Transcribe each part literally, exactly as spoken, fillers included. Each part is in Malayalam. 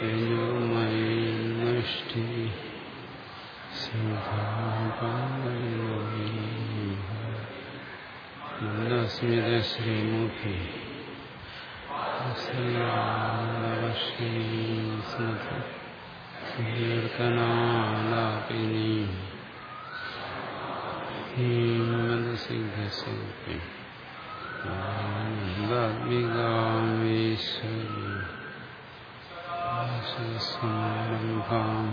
യജുമയി നഷ്ടി മന്ദസ്മിത ശ്രീമുഖി കീർത്തനാലാപിനി ഹീമദസിദ്ധസൗഖ്യം ആനന്ദാത്മികാമീശ്വരി സംരംഭാം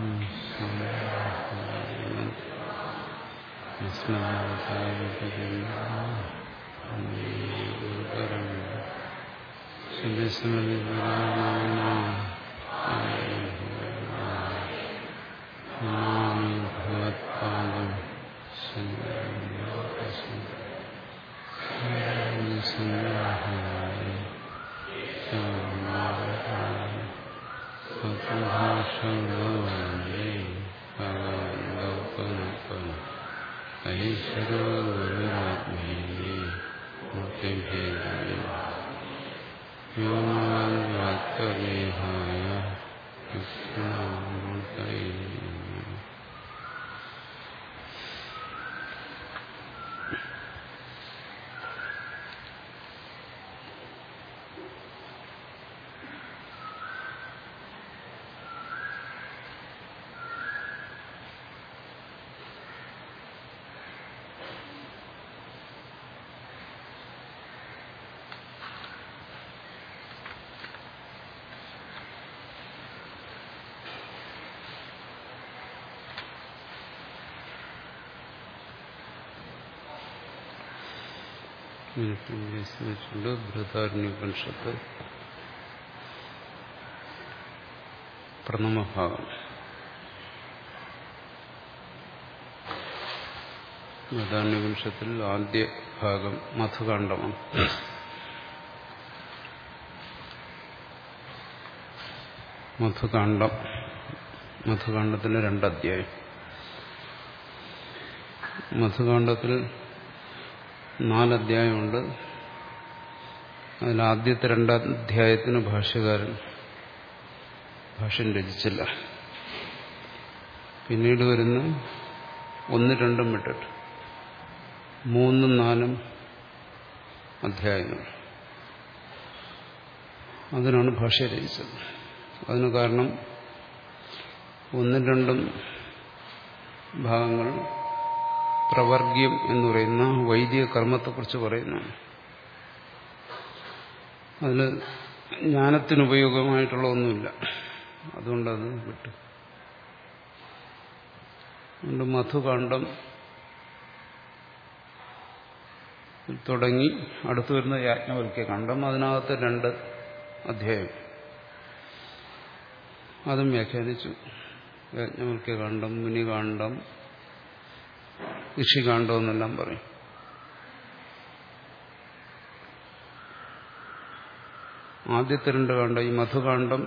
സ്മൃതം നമാമി ഭഗവത്പാദം േഹായ ബൃഹദാരണ്യോപനിഷത്ത് പ്രഥമഭാഗം. ബൃഹദാരണ്യോപനിഷത്തിൽ ആദ്യ ഭാഗം മധുകാണ്ഡമാണ്. മധുകാണ്ഡം മധുകാണ്ഡത്തിന് രണ്ടധ്യായം. മധുകാണ്ഡത്തിൽ നാലധ്യായമുണ്ട്. അതിലാദ്യത്തെ രണ്ടധ്യായത്തിന് ഭാഷ്യകാരൻ ഭാഷ്യം രചിച്ചില്ല. പിന്നീട് വരുന്ന ഒന്ന് രണ്ടും വിട്ടിട്ട് മൂന്നും നാലും അധ്യായങ്ങൾ അതിനാണ് ഭാഷ്യ രചിച്ചത്. അതിന് കാരണം ഒന്നും രണ്ടും ഭാഗങ്ങൾ പ്രവർഗ്യം എന്ന് പറയുന്ന വൈദിക കർമ്മത്തെക്കുറിച്ച് പറയുന്നതാണ്. അതിൽ ജ്ഞാനത്തിനുപയോഗമായിട്ടുള്ള ഒന്നുമില്ല. അതുകൊണ്ടത് വിട്ടു. അതുകൊണ്ട് മധുകാണ്ഡം തുടങ്ങി അടുത്തു വരുന്ന യാജ്ഞവൽക്യ കാണ്ഡം. അതിനകത്ത് രണ്ട് അധ്യായം അതും വ്യാഖ്യാനിച്ചു. യാജ്ഞവൽക്യ കാണ്ഡം, മുനികാണ്ഡം, ഋഷികാണ്ഡം എന്നെല്ലാം പറയും. ആദ്യത്തെ രണ്ട് കാണ്ഡം, ഈ മധുകാണ്ഡം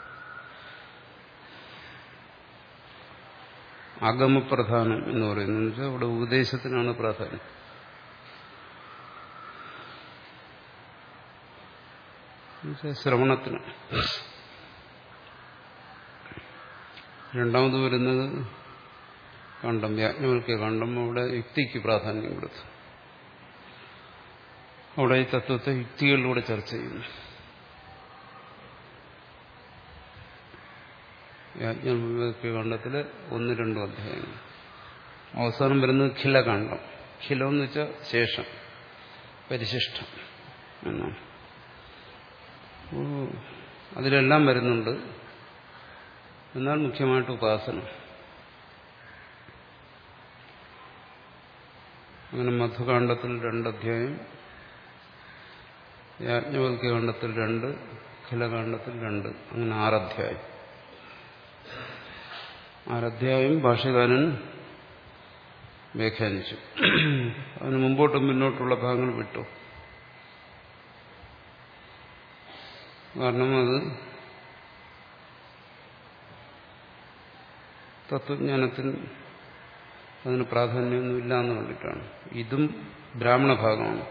ആഗമപ്രധാനം എന്ന് പറയുന്നത് വെച്ചാൽ ഇവിടെ ഉപദേശത്തിനാണ് പ്രാധാന്യം. ശ്രവണത്തിന്. രണ്ടാമത് വരുന്നത് കാണ്ഡം, യാജ്ഞവൽക്യ കാണ്ഡം. അവിടെ യുക്തിക്ക് പ്രാധാന്യം കൊടുത്തു. അവിടെ ഈ തത്വത്തെ യുക്തികളിലൂടെ ചർച്ച ചെയ്യുന്നു. യാജ്ഞവൽക്യ കാണ്ഡത്തില് ഒന്ന് രണ്ടും അധ്യായങ്ങൾ. അവസാനം വരുന്നത് ഖിലകാണ്ഡം. ഖിലം എന്ന് വെച്ചാൽ ശേഷം, പരിശിഷ്ടം എന്നാണ്. അതിലെല്ലാം വരുന്നുണ്ട്. എന്നാൽ മുഖ്യമായിട്ട് ഉപാസന. അങ്ങനെ മധുകാണ്ഡത്തിൽ രണ്ടധ്യായം, യാജ്ഞവൽക്യ കാണ്ഡത്തിൽ രണ്ട്, ഖിലകാണ്ഡത്തിൽ രണ്ട്, അങ്ങനെ ആറധ്യായം. ആറധ്യായം ഭാഷ്യകാരൻ വ്യാഖ്യാനിച്ചു. അതിന് മുമ്പോട്ടും പിന്നോട്ടുള്ള ഭാഗങ്ങൾ വിട്ടു. കാരണം അത് തത്വജ്ഞാനത്തിന് അതിന് പ്രാധാന്യമൊന്നുമില്ല എന്ന് കണ്ടിട്ടാണ്. ഇതും ബ്രാഹ്മണ ഭാഗമാണ്.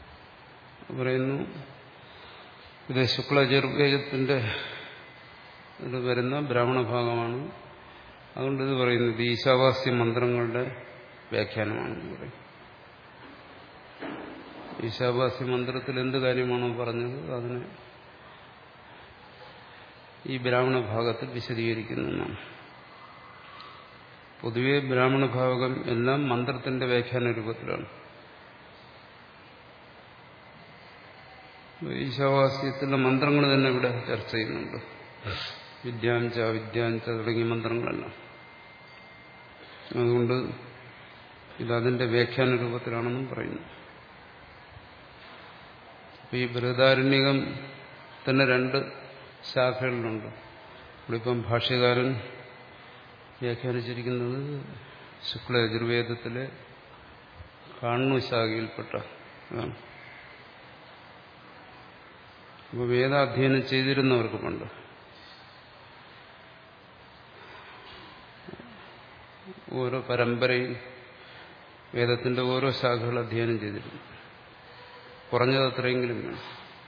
പറയുന്നു ഇത് ശുക്ലയജുർവേദത്തിന്റെ ഇത് വരുന്ന ബ്രാഹ്മണ ഭാഗമാണ്. അതുകൊണ്ട് ഇത് പറയുന്നത് ഈശാവാസ്യ മന്ത്രങ്ങളുടെ വ്യാഖ്യാനമാണെന്ന് പറയും. ഈശാവാസ്യ മന്ത്രത്തിൽ എന്ത് കാര്യമാണോ പറഞ്ഞത് അതിനെ ഈ ബ്രാഹ്മണ ഭാഗത്തിൽ വിശദീകരിക്കുന്നതാണ്. പൊതുവെ ബ്രാഹ്മണ ഭാഗം എല്ലാം മന്ത്രത്തിന്റെ വ്യാഖ്യാന രൂപത്തിലാണ്. ഈശാവാസ്യത്തിലെ മന്ത്രങ്ങൾ തന്നെ ഇവിടെ ചർച്ച ചെയ്യുന്നുണ്ട്. വിദ്യാഞ്ച വിദ്യാഞ്ച തുടങ്ങിയ മന്ത്രങ്ങളെല്ലാം. അതുകൊണ്ട് ഇതതിന്റെ വ്യാഖ്യാന രൂപത്തിലാണെന്നും പറയുന്നു. ഈ ബൃഹദാരണ്യകം തന്നെ രണ്ട് ശാഖകളിലുണ്ട്. ഇവിടിപ്പം ഭാഷ്യകാരൻ വ്യാഖ്യാനിച്ചിരിക്കുന്നത് ശുക്ല യജുർവേദത്തിലെ കാണ്വ ശാഖയിൽപ്പെട്ട അതാണ്. അപ്പോൾ വേദാധ്യയനം ചെയ്തിരുന്നവർക്ക് പണ്ട് ഓരോ പരമ്പരയിൽ വേദത്തിന്റെ ഓരോ ശാഖകൾ അധ്യയനം ചെയ്തിരുന്നു. കുറഞ്ഞത് അത്രയെങ്കിലും വേണം.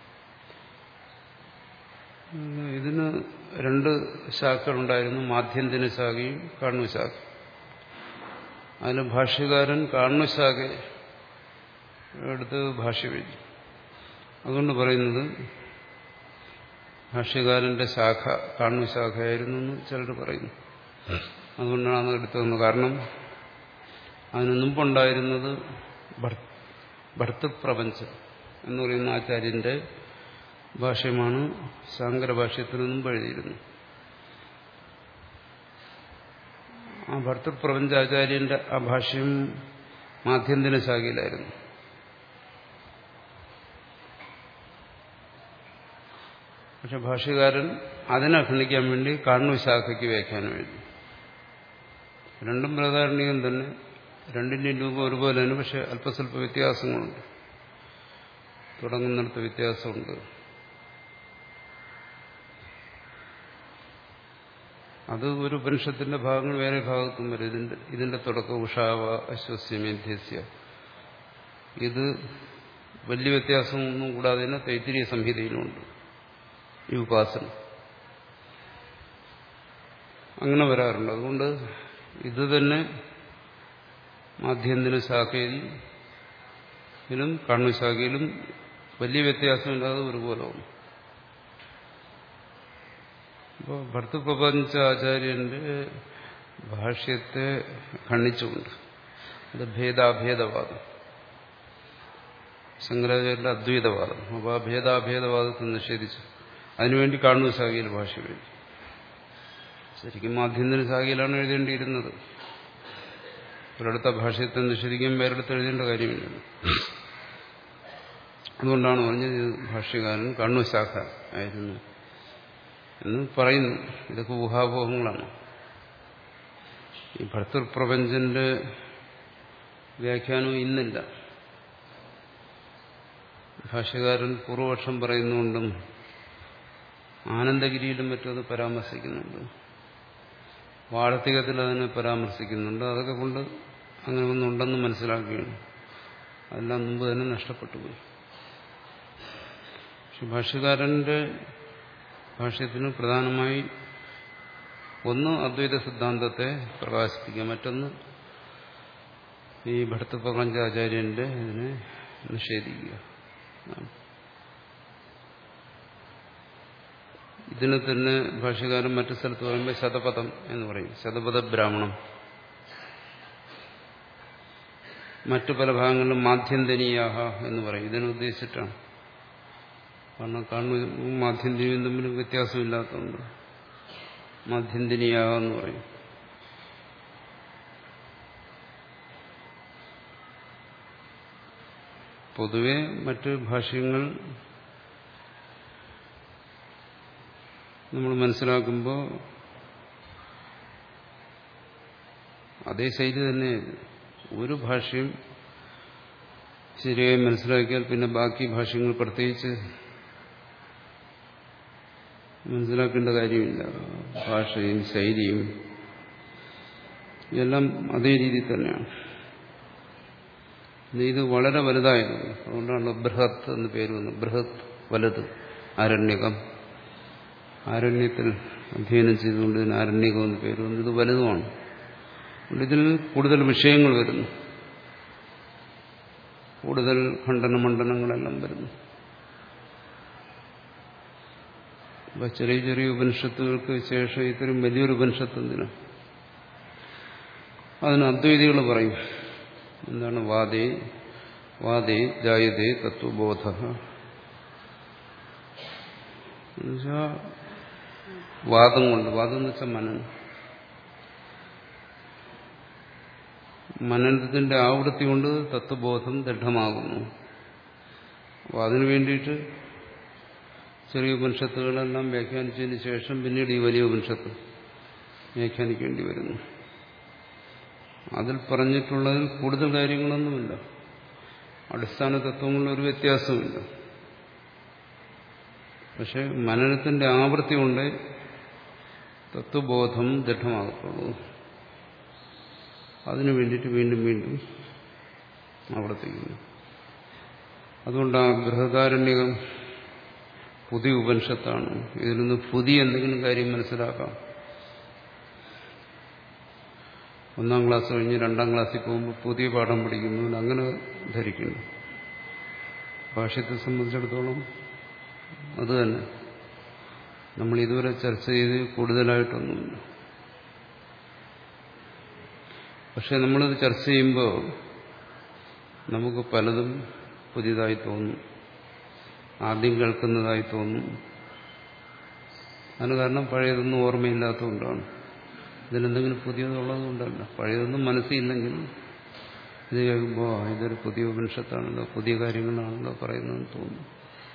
ഇതിന് രണ്ട് ശാഖകളുണ്ടായിരുന്നു, മാധ്യന്തിന ശാഖയും കാണ്വ ശാഖ. അതിന് ഭാഷ്യകാരൻ കാണ്വ ശാഖ എടുത്ത് ഭാഷ്യം എഴുതി. അതുകൊണ്ട് പറയുന്നത് ഭാഷ്യകാരന്റെ ശാഖ കാണ്വ ശാഖയായിരുന്നു എന്ന് ചിലർ പറയുന്നു. അതുകൊണ്ടാണ് അത് എടുത്തതെന്ന്. കാരണം അതിന് മുമ്പുണ്ടായിരുന്നത് ഭർത്തൃപ്രപഞ്ചം എന്ന് പറയുന്ന ആചാര്യന്റെ ഭാഷ്യമാണ്. ശാങ്കര ഭാഷ്യത്തിന് മുമ്പ് എഴുതിയിരുന്നു. ആ ഭർത്തൃപ്രപഞ്ചാചാര്യന്റെ ആ ഭാഷ്യം മാധ്യന്തിന ശാഖയിലായിരുന്നു. പക്ഷെ ഭാഷ്യകാരൻ അതിനെ ഖണ്ഡിക്കാൻ വേണ്ടി കാണ്വ ശാഖയ്ക്ക് വ്യാഖ്യാനം എഴുതി. രണ്ടും ബൃഹദാരണ്യകം തന്നെ, രണ്ടിന്റെയും രൂപം ഒരുപോലെ തന്നെ, പക്ഷെ അല്പസ്വല്പ വ്യത്യാസങ്ങളുണ്ട്. തുടങ്ങുന്നിടത്ത് വ്യത്യാസമുണ്ട്. അത് ഒരു ഉപനിഷത്തിന്റെ ഭാഗങ്ങൾ വേറെ ഭാഗത്തും വരും. ഇതിന്റെ ഇതിന്റെ തുടക്കം ഉഷാവ അശ്വസ്യമേധ്യസ്യ. ഇത് വലിയ വ്യത്യാസമൊന്നും കൂടാതെ തന്നെ തൈത്തിരീയ സംഹിതയിലുണ്ട് ഈ ഉപാസന. അങ്ങനെ വരാറുണ്ട്. അതുകൊണ്ട് ഇത് തന്നെ മാധ്യന്തിന ശാഖയിലും കാണ്വ ശാഖയിലും വലിയ വ്യത്യാസമില്ലാതെ ഒരുപോലെ വന്നു. അപ്പോൾ ഭർത്തൃപ്രപഞ്ച ആചാര്യന്റെ ഭാഷ്യത്തെ ഖണ്ഡിച്ചുകൊണ്ട് അത് ഭേദാഭേദവാദം, ശങ്കരാചാര്യന്റെ അദ്വൈതവാദം. അപ്പോൾ ആ ഭേദാഭേദവാദത്തെ നിഷേധിച്ചു. അതിനുവേണ്ടി കാണ്വ ശാഖയിൽ ഭാഷ്യം എഴുതി. ശരിക്കും മാധ്യന്തിന ശാഖയിലാണ് എഴുതേണ്ടിയിരുന്നത്. ഒരിടത്ത ഭാഷ്യത്തെ നിഷേധിക്കാൻ വേറെടുത്ത് എഴുതേണ്ട കാര്യമില്ല. അതുകൊണ്ടാണ് പറഞ്ഞത് ഭാഷ്യകാരൻ കാണ്വ ശാഖ ആയിരുന്നു എന്ന് പറയുന്നു. ഇതൊക്കെ ഊഹാപോഹങ്ങളാണ്. ഈ ഭർത്തൃപ്രപഞ്ചന്റെ വ്യാഖ്യാനം ഇന്നില്ല. ഭാഷ്യകാരൻ പൂർവപക്ഷം പറയുന്നുകൊണ്ടും ആനന്ദഗിരിയിലും മറ്റും അത് പരാമർശിക്കുന്നുണ്ട്. വാർത്തികത്തിൽ അതിനെ പരാമർശിക്കുന്നുണ്ട്. അതൊക്കെ കൊണ്ട് അങ്ങനെ ഒന്നുണ്ടെന്ന് മനസ്സിലാക്കുകയാണ്. അതെല്ലാം മുമ്പ് തന്നെ നഷ്ടപ്പെട്ടു പോയി. പക്ഷെ ഭാഷ്യകാരന്റെ ഭാഷ്യത്തിന് പ്രധാനമായി ഒന്ന് അദ്വൈത സിദ്ധാന്തത്തെ പ്രകാശിപ്പിക്കുക, മറ്റൊന്ന് ഈ ഭർത്തൃപ്രപഞ്ചാചാര്യന്റെ ഇതിനെ നിഷേധിക്കുക. ഇതിനെ തന്നെ ഭാഷ്യകാരൻ മറ്റു സ്ഥലത്ത് പറയുമ്പോൾ ശതപഥം എന്ന് പറയും, ശതപഥ ബ്രാഹ്മണം. മറ്റു പല ഭാഗങ്ങളിലും മാധ്യന്തനീയാഹ എന്ന് പറയും. ഇതിനുദ്ദേശിച്ചിട്ടാണ്. കാരണം കാണും മാധ്യന്തിനിയും തമ്മിൽ വ്യത്യാസമില്ലാത്തതുകൊണ്ട് മാധ്യന്തിനിയാഹ എന്ന് പറയും. പൊതുവെ മറ്റ് ഭാഷ്യങ്ങൾ നമ്മൾ മനസ്സിലാക്കുമ്പോൾ അതേ ശൈലി തന്നെ. ഒരു ഭാഷ്യം ശരിയായി മനസ്സിലാക്കിയാൽ പിന്നെ ബാക്കി ഭാഷ്യങ്ങൾ പ്രത്യേകിച്ച് മനസ്സിലാക്കേണ്ട കാര്യമില്ല. ഭാഷയും ശൈലിയും എല്ലാം അതേ രീതിയിൽ തന്നെയാണ്. ഇത് വളരെ വലുതായിരുന്നു. അതുകൊണ്ടാണ് ബൃഹത്ത് എന്ന് പേര് വന്നത്. ബൃഹത്ത്, വലുത്. ആരണ്യകം, ആരണ്യത്തിൽ അധ്യയനം ചെയ്തുകൊണ്ട് ഇതിന് ആരണ്യകം എന്ന് പേര് വന്നു. ഇത് വലുതുമാണ്. ഇതിൽ കൂടുതൽ വിഷയങ്ങൾ വരുന്നു, കൂടുതൽ ഖണ്ഡനമണ്ഡനങ്ങളെല്ലാം വരുന്നു. അപ്പൊ ചെറിയ ചെറിയ ഉപനിഷത്തുകൾക്ക് ശേഷം ഇത്രയും വലിയൊരു ഉപനിഷത്ത് എന്തിനാ? അതിന് അദ്വൈതികൾ പറയും എന്താണ്? വാദേ വാദേ ജായതേ തത്വബോധ. എന്നുവെച്ചാൽ വാദം കൊണ്ട്, വാദം എന്ന് വെച്ചാൽ മനനം, മനനത്തിന്റെ ആവൃത്തി കൊണ്ട് തത്വബോധം ദൃഢമാകുന്നു. അപ്പോൾ അതിനു വേണ്ടിയിട്ട് ചെറിയ ഉപനിഷത്തുകളെല്ലാം വ്യാഖ്യാനിച്ചതിന് ശേഷം പിന്നീട് ഈ വലിയ ഉപനിഷത്ത് വ്യാഖ്യാനിക്കേണ്ടി വരുന്നു. അതിൽ പറഞ്ഞിട്ടുള്ളതിൽ കൂടുതൽ കാര്യങ്ങളൊന്നുമില്ല, അടിസ്ഥാന തത്വങ്ങളിലൊരു വ്യത്യാസമില്ല. പക്ഷെ മനനത്തിന്റെ ആവൃത്തി കൊണ്ട് തത്വബോധം ദൃഢമാകത്തുള്ളൂ. അതിനു വേണ്ടിയിട്ട് വീണ്ടും വീണ്ടും ആവർത്തിക്കുന്നു. അതുകൊണ്ട് ആ ബൃഹദാരണ്യകം പുതിയ ഉപനിഷത്താണ്. ഇതിൽ നിന്ന് പുതിയ എന്തെങ്കിലും കാര്യം മനസ്സിലാക്കാം. ഒന്നാം ക്ലാസ് കഴിഞ്ഞ് രണ്ടാം ക്ലാസ്സിൽ പോകുമ്പോൾ പുതിയ പാഠം പഠിക്കുന്നു, അങ്ങനെ ധരിക്കുന്നു. ഭാഷ്യത്തെ സംബന്ധിച്ചിടത്തോളം അത് തന്നെ. നമ്മൾ ഇതുവരെ ചർച്ച ചെയ്ത് കൂടുതലായിട്ടൊന്നുമില്ല. പക്ഷെ നമ്മളത് ചർച്ച ചെയ്യുമ്പോൾ നമുക്ക് പലതും പുതിയതായി തോന്നും, ആദ്യം കേൾക്കുന്നതായി തോന്നും. അതിന് കാരണം പഴയതൊന്നും ഓർമ്മയില്ലാത്തതുകൊണ്ടാണ്. ഇതിലെന്തെങ്കിലും പുതിയതുള്ളത് കൊണ്ടല്ല. പഴയതൊന്നും മനസ്സില്ലെങ്കിൽ ഇത് കേൾക്കുമ്പോൾ ഇതൊരു പുതിയ ഉപനിഷത്താണല്ലോ, പുതിയ കാര്യങ്ങളാണല്ലോ പറയുന്നതെന്ന് തോന്നും.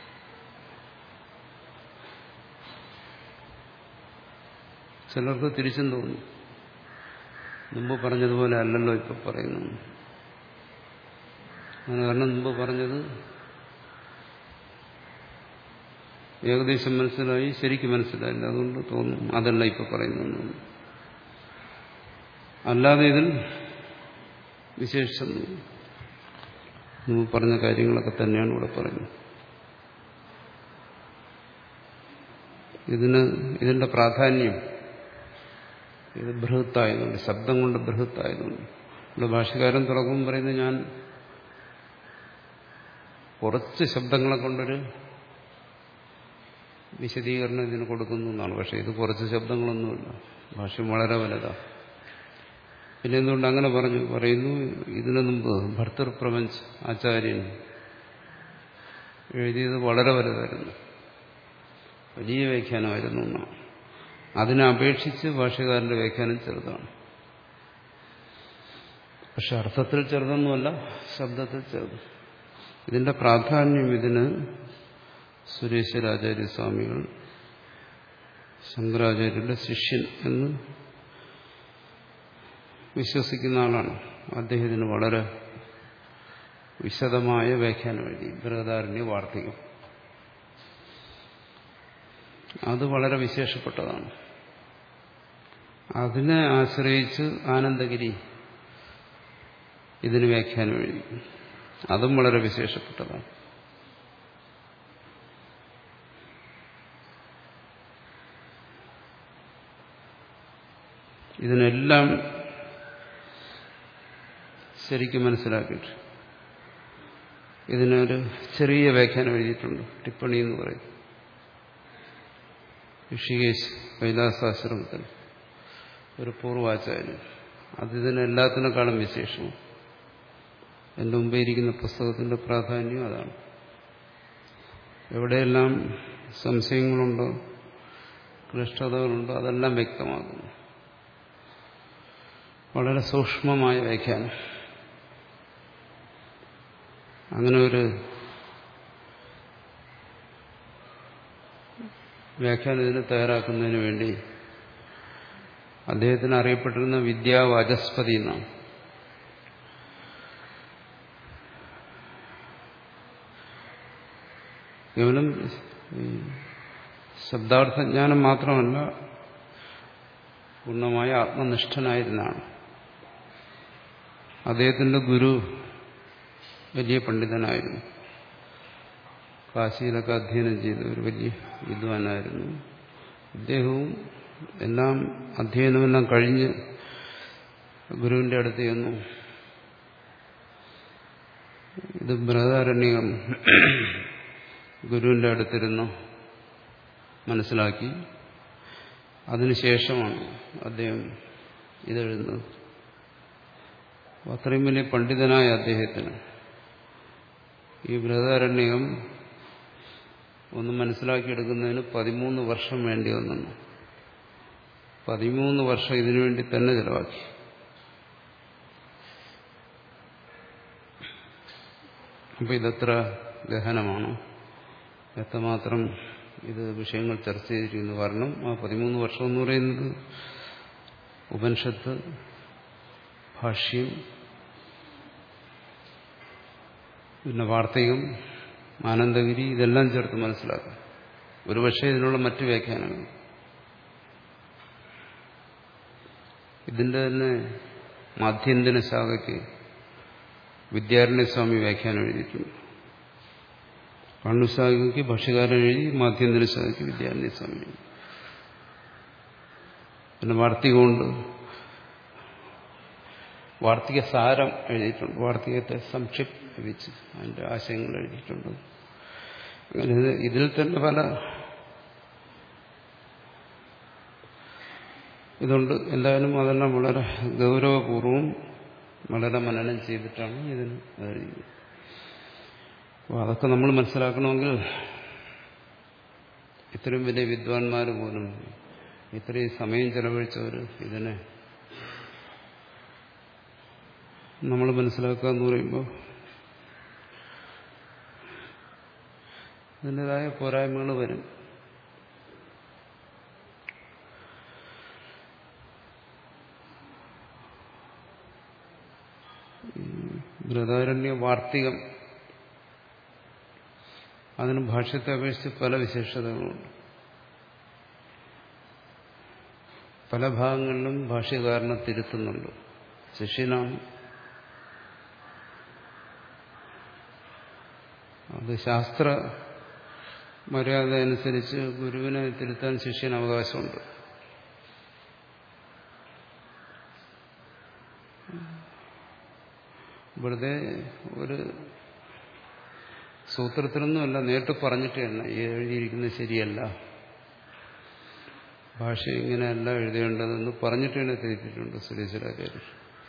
ചിലർക്ക് തിരിച്ചും തോന്നും, മുമ്പ് പറഞ്ഞതുപോലെ അല്ലല്ലോ ഇപ്പൊ പറയുന്നു. അതിന് കാരണം മുമ്പ് പറഞ്ഞത് ഏകദേശം മനസ്സിലായി, ശരിക്കും മനസ്സിലായില്ല, അതുകൊണ്ട് തോന്നും അതല്ല ഇപ്പൊ പറയുന്നു. അല്ലാതെ ഇതിൽ വിശേഷം മുമ്പ് പറഞ്ഞ കാര്യങ്ങളൊക്കെ തന്നെയാണ് ഇവിടെ പറയുന്നത്. ഇതിന് ഇതിന്റെ പ്രാധാന്യം ഇത് ബൃഹത്തായതുകൊണ്ട്, ശബ്ദം കൊണ്ട് ബൃഹത്തായതുകൊണ്ട്. ഇവിടെ ഭാഷ്യകാരൻ തുടക്കം പറയുന്നത് ഞാൻ കുറച്ച് ശബ്ദങ്ങളെ കൊണ്ടൊരു വിശദീകരണം ഇതിന് കൊടുക്കുന്നു എന്നാണ്. പക്ഷെ ഇത് കുറച്ച് ശബ്ദങ്ങളൊന്നുമില്ല, ഭാഷ്യം വളരെ വലുതാണ്. പിന്നെ എന്തുകൊണ്ട് അങ്ങനെ പറഞ്ഞു പറയുന്നു? ഇതിനു മുമ്പ് ഭർത്തൃപ്രപഞ്ച ആചാര്യൻ എഴുതിയത് വളരെ വലുതായിരുന്നു, വലിയ വ്യാഖ്യാനമായിരുന്നു എന്നാണ്. അതിനെ അപേക്ഷിച്ച് ഭാഷ്യകാരന്റെ വ്യാഖ്യാനം ചെറുതാണ്. പക്ഷെ അർത്ഥത്തിൽ ചെറുതൊന്നുമല്ല, ശബ്ദത്തിൽ ചെറുത്. ഇതിന്റെ പ്രാധാന്യം ഇതിന് സുരേശ്വരാചാര്യസ്വാമികൾ ശങ്കരാചാര്യരുടെ ശിഷ്യൻ എന്ന് വിശ്വസിക്കുന്ന ആളാണ്. അദ്ദേഹത്തിന് വളരെ വിശദമായ വ്യാഖ്യാനം എഴുതി, ബൃഹദാരണ്യ വാർത്തികം. അത് വളരെ വിശേഷപ്പെട്ടതാണ്. അതിനെ ആശ്രയിച്ച് ആനന്ദഗിരി ഇതിന് വ്യാഖ്യാനം എഴുതി, അതും വളരെ വിശേഷപ്പെട്ടതാണ്. ഇതിനെല്ലാം ശരിക്കും മനസ്സിലാക്കിയിട്ട് ഇതിനൊരു ചെറിയ വ്യാഖ്യാനം എഴുതിയിട്ടുണ്ട്, ടിപ്പണി എന്ന് പറയും. ഋഷികേശ് കൈലാസാശ്രമത്തിൽ ഒരു പൂർവാചാര്യൻ, അത് ഇതിനെല്ലാത്തിനേക്കാളും വിശേഷമാണ്. എൻ്റെ മുമ്പേ ഇരിക്കുന്ന പുസ്തകത്തിന്റെ പ്രാധാന്യം അതാണ്. എവിടെയെല്ലാം സംശയങ്ങളുണ്ടോ, ക്ലിഷ്ടതകളുണ്ടോ, അതെല്ലാം വ്യക്തമാകുന്നു. വളരെ സൂക്ഷ്മമായ വ്യാഖ്യാനം. അങ്ങനെ ഒരു വ്യാഖ്യാനം ഇതിന് തയ്യാറാക്കുന്നതിന് വേണ്ടി അദ്ദേഹത്തിന് അറിയപ്പെട്ടിരുന്ന വിദ്യാവാചസ്പതി എന്നാണ്. കേവലം ശബ്ദാർത്ഥജ്ഞാനം മാത്രമല്ല, പൂർണ്ണമായ ആത്മനിഷ്ഠനായിരുന്നാണ്. അദ്ദേഹത്തിന്റെ ഗുരു വലിയ പണ്ഡിതനായിരുന്നു, കാശിയിലൊക്കെ അധ്യയനം ചെയ്ത ഒരു വലിയ വിദ്വാനായിരുന്നു. അദ്ദേഹവും എല്ലാം അധ്യയനമെല്ലാം കഴിഞ്ഞ് ഗുരുവിന്റെ അടുത്ത് ചെന്നു. ഇത് ബൃഹദാരണ്യകം ഗുരുവിന്റെ അടുത്തിരുന്ന് മനസ്സിലാക്കി. അതിനുശേഷമാണ് അദ്ദേഹം ഇതെഴുതുന്നത്. അത്രയും വലിയ പണ്ഡിതനായ അദ്ദേഹത്തിന് ഈ ബൃഹദാരണ്യകം ഒന്ന് മനസ്സിലാക്കിയെടുക്കുന്നതിന് പതിമൂന്ന് വർഷം വേണ്ടി വന്നു. പതിമൂന്ന് വർഷം ഇതിനുവേണ്ടി തന്നെ ചെലവാക്കി. അപ്പൊ ഇതെത്ര ഗഹനമാണ്, എത്രമാത്രം ഇത് വിഷയങ്ങൾ ചർച്ച ചെയ്തിരിക്കുന്നു. കാരണം ആ പതിമൂന്ന് വർഷം എന്ന് പറയുന്നത് ഉപനിഷത്ത്, ഭാഷ്യം, പിന്നെ വാർത്തികം, ആനന്ദഗിരി, ഇതെല്ലാം ചേർത്ത് മനസ്സിലാക്കാം. ഒരുപക്ഷെ ഇതിനുള്ള മറ്റു വ്യാഖ്യാനങ്ങൾ. ഇതിന്റെ തന്നെ മാധ്യന്തിന ശാഖയ്ക്ക് വിദ്യാരണ്യസ്വാമി വ്യാഖ്യാനം എഴുതിയിട്ടുണ്ട്. കണ്ണുശാഖയ്ക്ക് ഭാഷ്യകാരൻ എഴുതി, മാധ്യന്തിന ശാഖയ്ക്ക് വിദ്യാരണ്യസ്വാമി എഴുതി. പിന്നെ വാർത്തികമുണ്ട്, വാർത്തിക സാരം എഴുതിയിട്ടുണ്ട്. വാർത്തികത്തെ സംക്ഷിപ്തിച്ച് അതിന്റെ ആശയങ്ങൾ എഴുതിയിട്ടുണ്ട്. അങ്ങനെ ഇതിൽ തന്നെ പല ഇതുണ്ട്. എന്തായാലും അതെല്ലാം വളരെ ഗൗരവപൂർവം വളരെ മനനം ചെയ്തിട്ടാണ് ഇതിന് എഴുതിയത്. അപ്പോൾ അതൊക്കെ നമ്മൾ മനസ്സിലാക്കണമെങ്കിൽ ഇത്രയും വലിയ വിദ്വാൻമാർ പോലും, ഇത്രയും സമയം ചെലവഴിച്ചവർ ഇതിനെ നമ്മൾ മനസ്സിലാക്കുക എന്ന് പറയുമ്പോൾ അതിൻ്റെതായ പോരായ്മകൾ വരും. ബൃഹദാരണ്യ വാർത്തികം അതിന് ഭാഷ്യത്തെ അപേക്ഷിച്ച് പല വിശേഷതകളുണ്ട്. പല ഭാഗങ്ങളിലും ഭാഷ്യകാരനെ തിരുത്തുന്നുണ്ട്. ശിഷ്യനാണ്. അത് ശാസ്ത്ര മര്യാദ അനുസരിച്ച് ഗുരുവിനെ തിരുത്താൻ ശിഷ്യന് അവകാശമുണ്ട്. വെറുതെ ഒരു സൂത്രത്തിനൊന്നുമല്ല, നേരിട്ട് പറഞ്ഞിട്ട് തന്നെ ഈ എഴുതിയിരിക്കുന്നത് ശരിയല്ല, ഭാഷ ഇങ്ങനെയല്ല എഴുതേണ്ടതെന്ന് പറഞ്ഞിട്ട് തന്നെ തിരുത്തിയിട്ടുണ്ട് സുരേശ്വരാചാര്യർ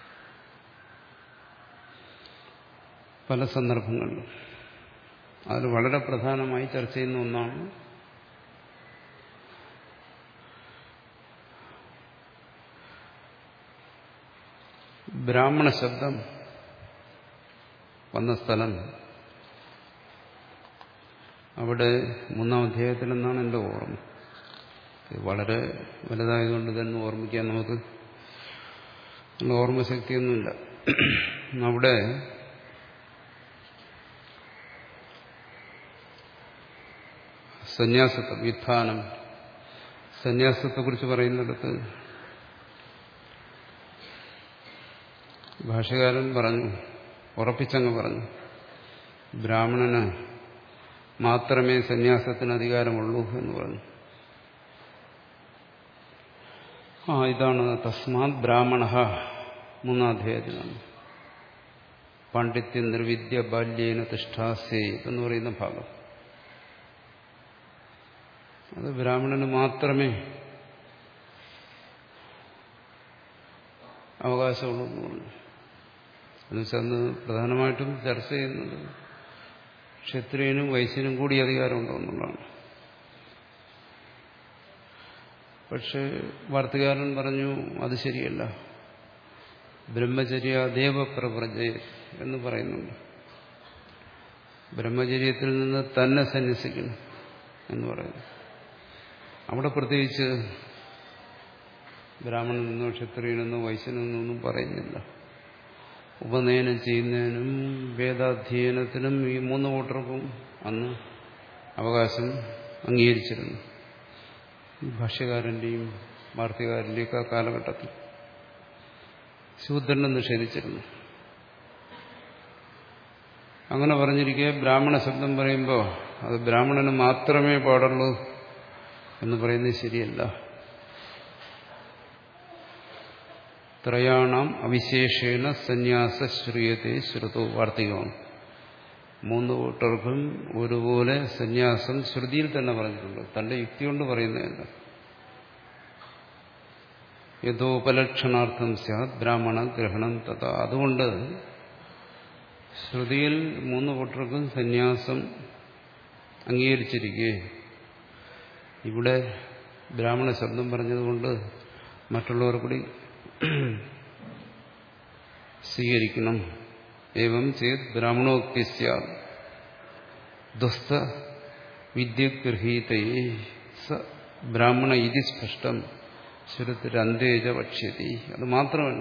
പല സന്ദർഭങ്ങളിലും. അതിൽ വളരെ പ്രധാനമായി ചർച്ച ചെയ്യുന്ന ഒന്നാണ് ബ്രാഹ്മണ ശബ്ദം വന്ന സ്ഥലം. അവിടെ മൂന്നാം അധ്യായത്തിൽ നിന്നാണ് എൻ്റെ ഓർമ്മ. വളരെ വലുതായതുകൊണ്ട് തന്നെ ഓർമ്മിക്കാൻ നമുക്ക് ഓർമ്മശക്തിയൊന്നുമില്ല. അവിടെ സന്യാസത്വം, വിധാനം, സന്യാസത്തെക്കുറിച്ച് പറയുന്നിടത്ത് ഭാഷകാരൻ പറഞ്ഞു, ഉറപ്പിച്ചങ്ങ് പറഞ്ഞു, ബ്രാഹ്മണന് മാത്രമേ സന്യാസത്തിന് അധികാരമുള്ളൂ എന്ന് പറഞ്ഞു. ആ ഇതാണ് തസ്മാത് ബ്രാഹ്മണ മൂന്നാം അധ്യായത്തിലാണ്. പാണ്ഡിത്യ നിർവിദ്യ ബാല്യേന തിഷ്ഠാസേ എന്ന് പറയുന്ന ഭാഗം. അത് ബ്രാഹ്മണന് മാത്രമേ അവകാശമുള്ളൂ എന്ന് പറഞ്ഞു. എന്നുവെച്ചാൽ അന്ന് പ്രധാനമായിട്ടും ചർച്ച ചെയ്യുന്നത് ക്ഷത്രിയനും വൈശ്യനും കൂടി അധികാരമുണ്ടോ എന്നുള്ളതാണ്. പക്ഷെ വാർത്തകാരൻ പറഞ്ഞു അത് ശരിയല്ല, ബ്രഹ്മചര്യ ദേവപ്രവ്രജ എന്ന് പറയുന്നുണ്ട്. ബ്രഹ്മചര്യത്തിൽ നിന്ന് തന്നെ സന്യസിക്കണം എന്ന് പറയുന്നു. അവിടെ പ്രത്യേകിച്ച് ബ്രാഹ്മണനെന്നോ ക്ഷത്രിയനെന്നോ വൈശ്യനെന്നോ ഒന്നും പറയുന്നില്ല. ഉപനയനം ചെയ്യുന്നതിനും വേദാധ്യയനത്തിനും ഈ മൂന്ന് കൂട്ടർക്കും അന്ന് അവകാശം അംഗീകരിച്ചിരുന്നു. ഭാഷ്യകാരന്റെയും വാർത്തകാരന്റെയും ഒക്കെ കാലഘട്ടത്തിൽ ശൂദ്രനെ നിഷേധിച്ചിരുന്നു. അങ്ങനെ പറഞ്ഞിരിക്കെ ബ്രാഹ്മണ ശബ്ദം പറയുമ്പോൾ അത് ബ്രാഹ്മണന് മാത്രമേ പാടുള്ളൂ എന്ന് പറയുന്നത് ശരിയല്ല. ത്രയാണാം അവിശേഷേണ സന്യാസ ശ്രീയത്തെ ശ്രുതോ വാർത്തികമാണ്. മൂന്ന് കൂട്ടർക്കും ഒരുപോലെ സന്യാസം ശ്രുതിയിൽ തന്നെ പറഞ്ഞിട്ടുണ്ട്. തന്റെ യുക്തി കൊണ്ട് പറയുന്നതല്ല. യഥോപലക്ഷണാർത്ഥം സ്യാത് ബ്രാഹ്മണ ഗ്രഹണം തഥാ. അതുകൊണ്ട് ശ്രുതിയിൽ മൂന്ന് കൂട്ടർക്കും സന്യാസം അംഗീകരിച്ചിരിക്കെ ഇവിടെ ബ്രാഹ്മണ ശബ്ദം പറഞ്ഞതുകൊണ്ട് മറ്റുള്ളവർ കൂടി സ്വീകരിക്കണം. ഏവം ചേത് ബ്രാഹ്മണോക്തി സ്യാത് ധ്വസ്ത വിദ്യഗൃഹീതേ സ ബ്രാഹ്മണ ഇതി സ്പഷ്ടം ശ്രുതിരന്തേജ വക്ഷ്യതി. അത് മാത്രമല്ല,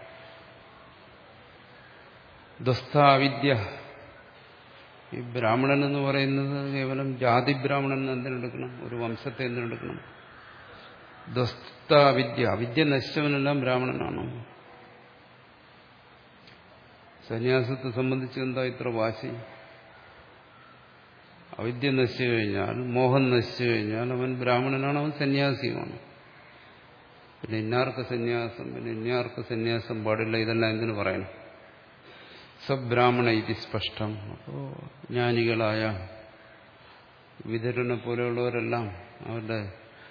ധ്വസ്താവിദ്യ, ഈ ബ്രാഹ്മണൻ എന്ന് പറയുന്നത് കേവലം ജാതി ബ്രാഹ്മണൻ എന്തിനെടുക്കണം? ഒരു വംശത്തെ എന്തിനെടുക്കണം? ധ്വസ്താവിദ്യ, അവിദ്യ നശിച്ചവനെല്ലാം ബ്രാഹ്മണനാണ്. സന്യാസത്തെ സംബന്ധിച്ച് എന്താ ഇത്ര വാശി? അവിദ്യ നശിച്ചു കഴിഞ്ഞാൽ, മോഹം നശിച്ചു കഴിഞ്ഞാൽ അവൻ ബ്രാഹ്മണനാണ്, അവൻ സന്യാസിയുമാണ്. പിന്നെ ഇന്നാർക്ക് സന്യാസം, പിന്നെ ഇന്നാർക്ക് സന്യാസം പാടില്ല, ഇതെല്ലാം എന്തിനു പറയണം? സബ്രാഹ്മണ ഇതി സ്പഷ്ടം. അപ്പോ ജ്ഞാനികളായ വിതുരനെ പോലെയുള്ളവരെല്ലാം അവരുടെ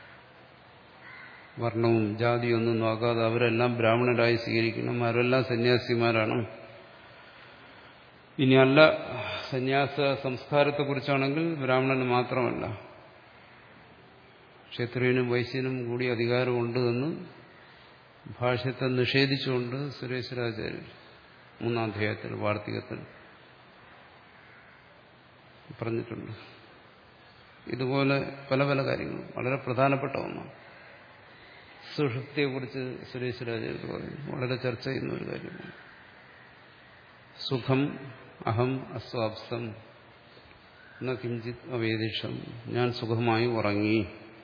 വർണ്ണവും ജാതിയും ഒന്നും നോക്കാതെ അവരെല്ലാം ബ്രാഹ്മണരായി സ്വീകരിക്കണം. അവരെല്ലാം സന്യാസിമാരാണ്. ഇനി അല്ല, സന്യാസ സംസ്കാരത്തെക്കുറിച്ചാണെങ്കിൽ ബ്രാഹ്മണന് മാത്രമല്ല, ക്ഷത്രിയനും വൈശ്യനും കൂടി അധികാരമുണ്ട് എന്ന് ഭാഷ്യത്തെ നിഷേധിച്ചുകൊണ്ട് സുരേശ്വരാചാര്യർ മൂന്നാം അധ്യായത്തിൽ വാർത്തികത്തിൽ പറഞ്ഞിട്ടുണ്ട്. ഇതുപോലെ പല പല കാര്യങ്ങളും വളരെ പ്രധാനപ്പെട്ട ഒന്നാണ്. സുഷുപ്തിയെക്കുറിച്ച് സുരേശ്വരാചാര്യർ പറയുന്നു, വളരെ ചർച്ച ചെയ്യുന്ന ഒരു കാര്യമാണ്. സുഖം അഹം അസ്വാപ്സം ന കിഞ്ചിത് അവേദിഷം. ഞാൻ സുഖമായി ഉറങ്ങി,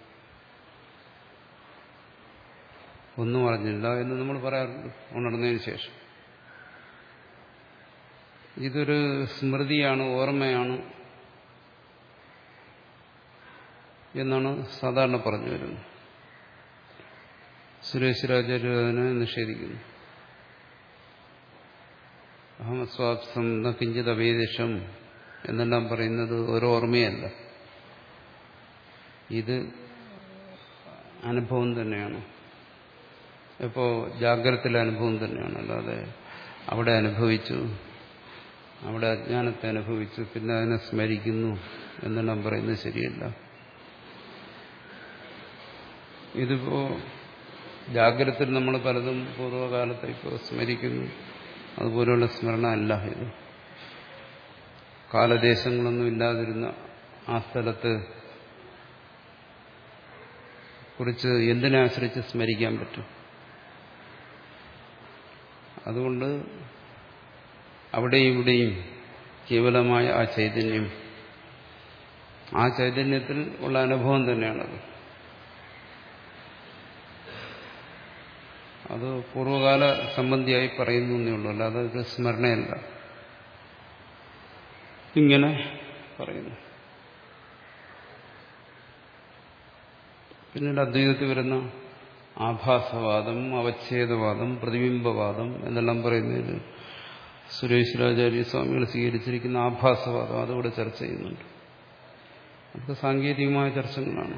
ഒന്നും അറിഞ്ഞില്ല എന്ന് നമ്മൾ പറയാറുണ്ട് ഉണർന്നതിന് ശേഷം. ഇതൊരു സ്മൃതിയാണ്, ഓർമ്മയാണ് എന്നാണ് സാധാരണ പറഞ്ഞു വരുന്നത്. സുരേശ്വരാചാര്യർ അതിനെ നിഷേധിക്കുന്നു. അഹമസ്വാപ്സം ന കിഞ്ചിത് അവേദിഷം എന്നെല്ലാം പറയുന്നത് ഒരു ഓർമ്മയല്ല, ഇത് അനുഭവം തന്നെയാണ്. ഇപ്പോൾ ജാഗ്രതയിലെ അനുഭവം തന്നെയാണ്. അല്ലാതെ അവിടെ അനുഭവിച്ചു, അവിടെ അജ്ഞാനത്തെ അനുഭവിച്ചു, പിന്നെ അതിനെ സ്മരിക്കുന്നു എന്നെല്ലാം പറയുന്നത് ശരിയല്ല. ഇതിപ്പോ ജാഗ്രതയിൽ നമ്മൾ പലതും പൂർവ്വകാലത്തെ ഇപ്പോൾ സ്മരിക്കുന്നു, അതുപോലെയുള്ള സ്മരണ അല്ല ഇത്. കാലദേശങ്ങളൊന്നും ഇല്ലാതിരുന്ന ആ സ്ഥലത്ത് കുറിച്ച് എന്തിനെ ആശ്രയിച്ച് സ്മരിക്കാൻ പറ്റും? അതുകൊണ്ട് അവിടെയും ഇവിടെയും കേവലമായ ആ ചൈതന്യം, ആ ചൈതന്യത്തിൽ ഉള്ള അനുഭവം തന്നെയാണത്. അത് പൂർവ്വകാല സംബന്ധിയായി പറയുന്നു എന്നേ ഉള്ളൂ, അല്ലാതെ ഒരു സ്മരണയല്ല. ഇങ്ങനെ പറയുന്നു. പിന്നീട് അദ്വൈതത്തിൽ വരുന്ന ആഭാസവാദം, അവച്ഛേദവാദം, പ്രതിബിംബവാദം എന്നെല്ലാം പറയുന്നതിൽ സുരേശ്വരാചാര്യ സ്വാമികൾ സ്വീകരിച്ചിരിക്കുന്ന ആഭാസവാദം അതിവിടെ ചർച്ച ചെയ്യുന്നുണ്ട്. അതൊക്കെ സാങ്കേതികമായ ചർച്ചകളാണ്.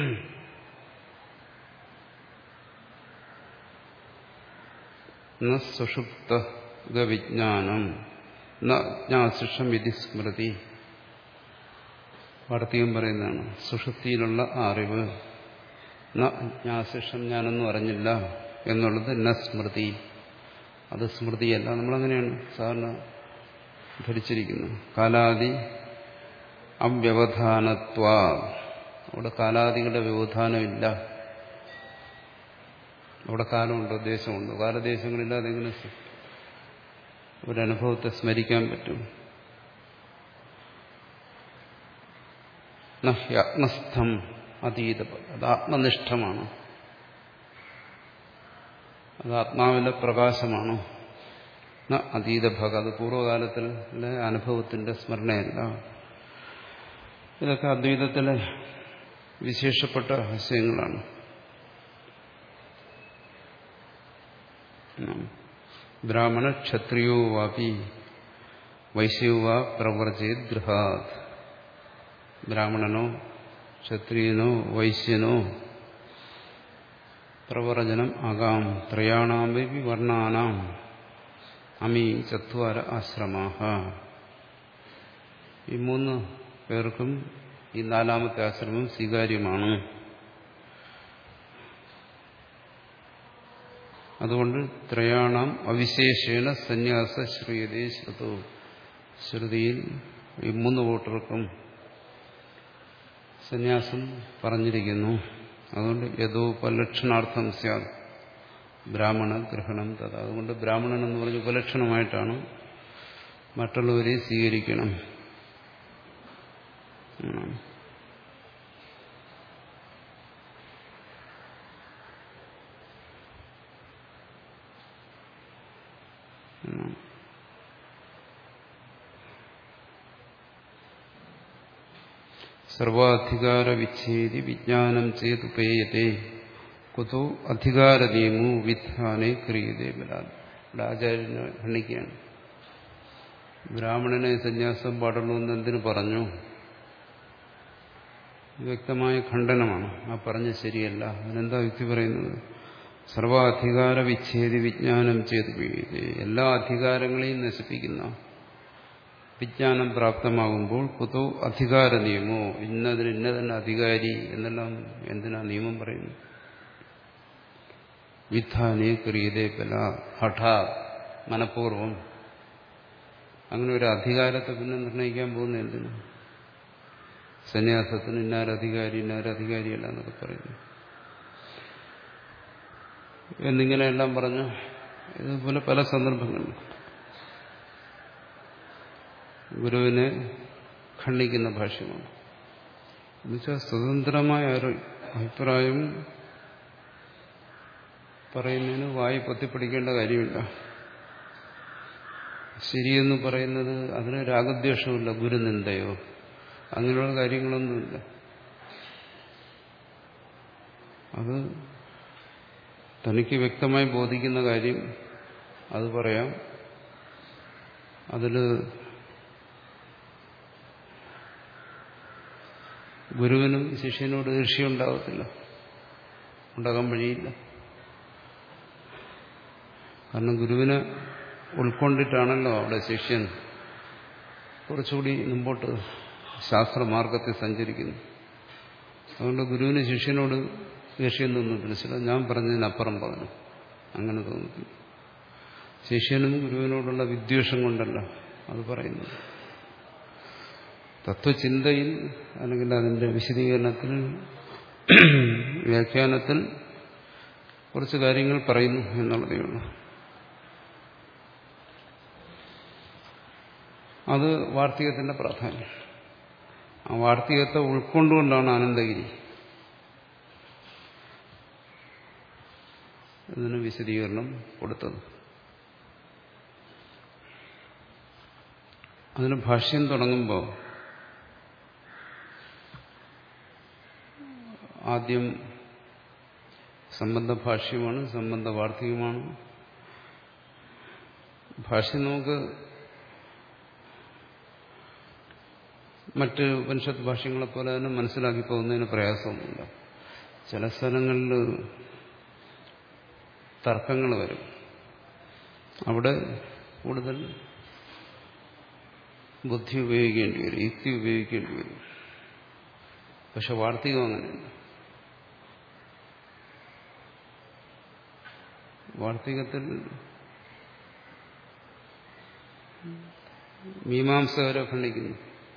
ന സുഷുപ്ത വിജ്ഞാനം ന ജ്ഞാസിഷം വിധി സ്മൃതി. വാർത്തികം പറയുന്നതാണ്. സുഷുപ്തിയിലുള്ള അറിവ്, ന ജ്ഞാസിഷം ഞാനൊന്നും അറിഞ്ഞില്ല എന്നുള്ളത് ന സ്മൃതി, അത് സ്മൃതിയല്ല. നമ്മളങ്ങനെയാണ് സാധാരണ ധരിച്ചിരിക്കുന്നത്. കാലാദി അവ്യവധാനത്വ, അവിടെ കാലാദികളുടെ വ്യവധാനമില്ല. അവിടെ കാലമുണ്ടോ, ദേശമുണ്ടോ? കാലദേശങ്ങളില്ലാതെ എങ്ങനെ ഒരനുഭവത്തെ സ്മരിക്കാൻ പറ്റും? ആത്മസ്ഥം അതീത, അത് ആത്മനിഷ്ഠമാണ്, അത് ആത്മാവിന്റെ പ്രകാശമാണ്. അതീതഭാഗം, അത് പൂർവ്വകാലത്തിലെ അനുഭവത്തിന്റെ സ്മരണയല്ല. ഇതൊക്കെ അദ്വൈതത്തിലെ വിശേഷപ്പെട്ട ആശയങ്ങളാണ്. ബ്രാഹ്മണ ക്ഷത്രിയോ വാപി വൈശ്യോ വാ പ്രവർജേത് ഗൃഹാത്. ബ്രാഹ്മണനോ ക്ഷത്രിയനോ വൈശ്യനോ പ്രവർജനം ആകാം. ത്രയാണാമപി വർണ്ണാനാം അമി ചത്വാര ആശ്രമാഹ. ഈ മൂന്ന് പേർക്കും ഈ നാലാമത്തെ ആശ്രമം സ്വീകാര്യമാണ്. അതുകൊണ്ട് ത്രയാണാം അവിശേഷേണ സന്യാസ ശ്രീയതേ ശ്രുതോ. ശ്രുതിയിൽ ഈ മൂന്ന് കൂട്ടർക്കും സന്യാസം പറഞ്ഞിരിക്കുന്നു. അതുകൊണ്ട് യഥോപലക്ഷണാർത്ഥം സ്യാദ് ബ്രാഹ്മണ ഗ്രഹണം തഥ. അതുകൊണ്ട് ബ്രാഹ്മണൻ എന്ന് പറഞ്ഞ് ഉപലക്ഷണമായിട്ടാണ് മറ്റുള്ളവരെ സ്വീകരിക്കണം. സർവാധികാര വിച്ഛേദി വിജ്ഞാനം ചേതുപേയത്തെ കുതോ അധികാര നിയമോ വിധാനെ ക്രിയതേ ബലാൽ. ഇവിടെ ആചാര്യനെ ഖണ്ഡിക്കുകയാണ്. ബ്രാഹ്മണനെ സന്യാസം പാടുള്ളൂ എന്ന് എന്തിനു പറഞ്ഞു? വ്യക്തമായ ഖണ്ഡനമാണ്. ആ പറഞ്ഞ ശരിയല്ല. അതിനെന്താ യുക്തി പറയുന്നത്? സർവാധികാര വിച്ഛേദി വിജ്ഞാനം ചേതുപേയത്തെ. എല്ലാ അധികാരങ്ങളെയും നശിപ്പിക്കുന്ന വിജ്ഞാനം പ്രാപ്തമാകുമ്പോൾ കുതോ അധികാര നിയമോ, ഇന്നതിന് ഇന്ന തന്നെ അധികാരി എന്നെല്ലാം എന്തിനാ നിയമം പറയുന്നു? വിധാനേ ക്രിയതേ ബല. ഹഠാ മനഃപൂർവം അങ്ങനെ ഒരു അധികാരത്തെ പിന്നെ നിർണ്ണയിക്കാൻ പോകുന്ന എന്തിനു? സന്യാസത്തിന് ഇന്നാരധികാരി ഇന്നാരധികാരിയല്ല എന്നൊക്കെ പറയുന്നു. എന്നിങ്ങനെയെല്ലാം പറഞ്ഞു. ഇതുപോലെ പല സന്ദർഭങ്ങളിലും ഗുരുവിനെ ഖണ്ഡിക്കുന്ന ഭാഷ്യമാണ്. എന്നുവെച്ചാൽ സ്വതന്ത്രമായ ഒരു അഭിപ്രായം പറയുന്നതിന് വായി പൊത്തിപ്പിടിക്കേണ്ട കാര്യമില്ല. ശരിയെന്ന് പറയുന്നത് അതിന് രാഗദ്വേഷമില്ല, ഗുരുനിന്ദയോ അങ്ങനെയുള്ള കാര്യങ്ങളൊന്നുമില്ല. അത് തനിക്ക് വ്യക്തമായി ബോധിക്കുന്ന കാര്യം അത് പറയാം. അതിൽ ഗുരുവിനും ശിഷ്യനോട് ഈർഷ്യയുണ്ടാകത്തില്ല, ഉണ്ടാകാൻ വഴിയില്ല. കാരണം ഗുരുവിനെ ഉൾക്കൊണ്ടിട്ടാണല്ലോ അവിടെ ശിഷ്യൻ കുറച്ചുകൂടി മുമ്പോട്ട് ശാസ്ത്രമാർഗത്തിൽ സഞ്ചരിക്കുന്നു. അതുകൊണ്ട് ഗുരുവിന് ശിഷ്യനോട് ഈർഷ്യം തോന്നത്തില്ല. ചില ഞാൻ പറഞ്ഞതിനപ്പുറം പറഞ്ഞു അങ്ങനെ തോന്നത്തില്ല. ശിഷ്യനും ഗുരുവിനോടുള്ള വിദ്വേഷം കൊണ്ടല്ല അത് പറയുന്നത്. തത്വചിന്തയിൽ അല്ലെങ്കിൽ അതിന്റെ വിശദീകരണത്തിൽ വ്യാഖ്യാനത്തിൽ കുറച്ച് കാര്യങ്ങൾ പറയുന്നു എന്നുള്ളതേ ഉള്ളൂ. അത് വാർത്തികത്തിന്റെ പ്രാധാന്യം. ആ വാർത്തികത്തെ ഉൾക്കൊണ്ടുകൊണ്ടാണ് ആനന്ദഗിരി ഇതിന് വിശദീകരണം കൊടുത്തത്. അതിന് ഭാഷ്യം തുടങ്ങുമ്പോൾ ആദ്യം സംബന്ധഭാഷ്യമാണ്, സംബന്ധ വാർത്തികമാണ്. ഭാഷ്യം നമുക്ക് മറ്റ് ഉപനിഷത്ത് ഭാഷ്യങ്ങളെപ്പോലെ തന്നെ മനസ്സിലാക്കി പോകുന്നതിന് പ്രയാസമൊന്നുമില്ല. ചില സ്ഥലങ്ങളിൽ തർക്കങ്ങൾ വരും. അവിടെ കൂടുതൽ ബുദ്ധി ഉപയോഗിക്കേണ്ടി വരും, യുക്തി ഉപയോഗിക്കേണ്ടി വരും. പക്ഷെ വാർത്തികം അങ്ങനെയല്ല. വാർത്തികത്തിൽ മീമാംസകരെ ഖണ്ഡിക്കുന്നു.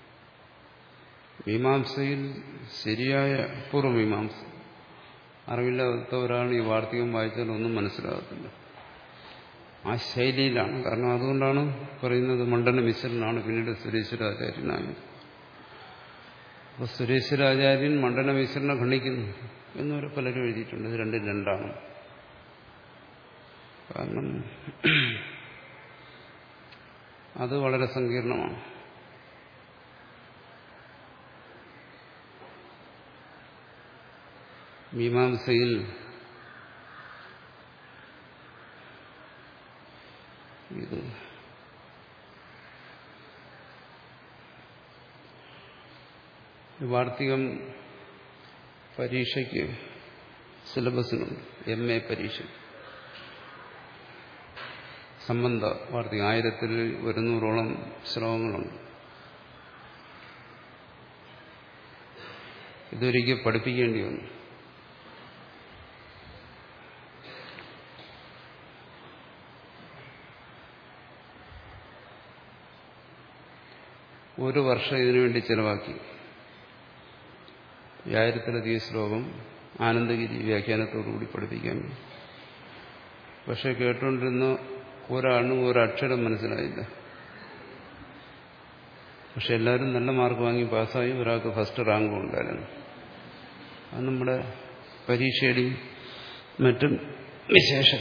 മീമാംസയിൽ ശരിയായ പൂർവ്വമീമാംസ അറിവില്ലാത്തവരാണ് ഈ വാർത്തികം വായിച്ചാൽ ഒന്നും മനസ്സിലാകത്തില്ല. ആ ശൈലിയിലാണ്. കാരണം അതുകൊണ്ടാണ് പറയുന്നത് മണ്ഡന മിശ്രനാണ് പിന്നീട് സുരേശ്വരാചാര്യനായത്. അപ്പോൾ സുരേശ്വരാചാര്യൻ മണ്ഡന മിശ്രനെ ഖണ്ഡിക്കുന്നു എന്നവരെ പലരും എഴുതിയിട്ടുണ്ട്. ഇത് രണ്ടും രണ്ടാണ്. കാരണം അത് വളരെ സങ്കീർണമാണ്. മീമാംസയിൽ ഇത് വാർത്തികം പരീക്ഷയ്ക്ക് സിലബസിനുണ്ട്. എം എ പരീക്ഷ സംബന്ധ വാർത്തികം ആയിരത്തിൽ ഒരുന്നൂറോളം ശ്ലോകങ്ങളുണ്ട്. ഇതൊരിക്കൽ പഠിപ്പിക്കേണ്ടി വന്നു. ഒരു വർഷം ഇതിനുവേണ്ടി ചെലവാക്കി. ഈ ആയിരത്തിലധികം ശ്ലോകം ആനന്ദഗിരി വ്യാഖ്യാനത്തോടുകൂടി പഠിപ്പിക്കാൻ. പക്ഷെ കേട്ടുകൊണ്ടിരുന്ന ഒരാളിനും ഒരക്ഷരം മനസ്സിലായില്ല. പക്ഷെ എല്ലാവരും നല്ല മാർക്ക് വാങ്ങി പാസ്സായി. ഒരാൾക്ക് ഫസ്റ്റ് റാങ്കും ഉണ്ടായിരുന്നു. അത് നമ്മുടെ പരീക്ഷയുടെയും മറ്റും വിശേഷത.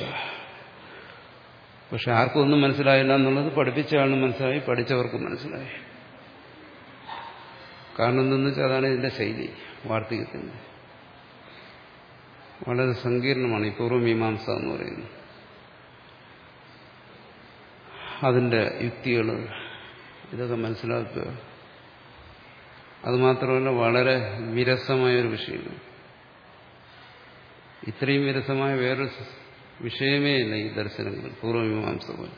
പക്ഷെ ആർക്കും ഒന്നും മനസ്സിലായില്ല എന്നുള്ളത് പഠിപ്പിച്ച ആളിന് മനസ്സിലായി, പഠിച്ചവർക്ക് മനസ്സിലായി. കാരണം എന്തെന്ന് വെച്ചാൽ അതാണ് ഇതിന്റെ ശൈലി. വാർത്തികത്തിന്റെ വളരെ സങ്കീർണമാണ് ഈ പൂർവ്വമീമാംസ എന്ന് പറയുന്നത്. അതിന്റെ യുക്തികൾ ഇതൊക്കെ മനസ്സിലാക്കുക. അതുമാത്രമല്ല വളരെ വിരസമായൊരു വിഷയമാണ്. ഇത്രയും വിരസമായ വേറൊരു വിഷയമേ ഇല്ല ഈ ദർശനങ്ങൾ പൂർവ്വമീമാംസ പോലെ.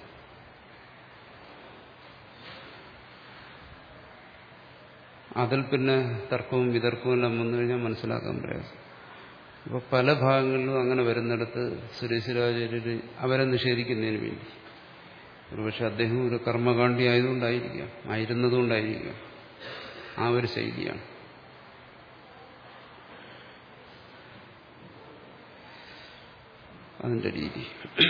അതിൽ പിന്നെ തർക്കവും വിതർക്കവും എല്ലാം വന്നു കഴിഞ്ഞാൽ മനസ്സിലാക്കാൻ പ്രയാസം. അപ്പോൾ പല ഭാഗങ്ങളിലും അങ്ങനെ വരുന്നിടത്ത് സുരേശ്വരാചാര്യർ അവരെ നിഷേധിക്കുന്നതിന് വേണ്ടി, ഒരുപക്ഷെ അദ്ദേഹം ഒരു കർമ്മകാണ്ഡി ആയതുകൊണ്ടായിരിക്കാം, ആയിരുന്നതുകൊണ്ടായിരിക്കാം, ആ ഒരു ശൈലിയാണ്. അതിന്റെ രീതി.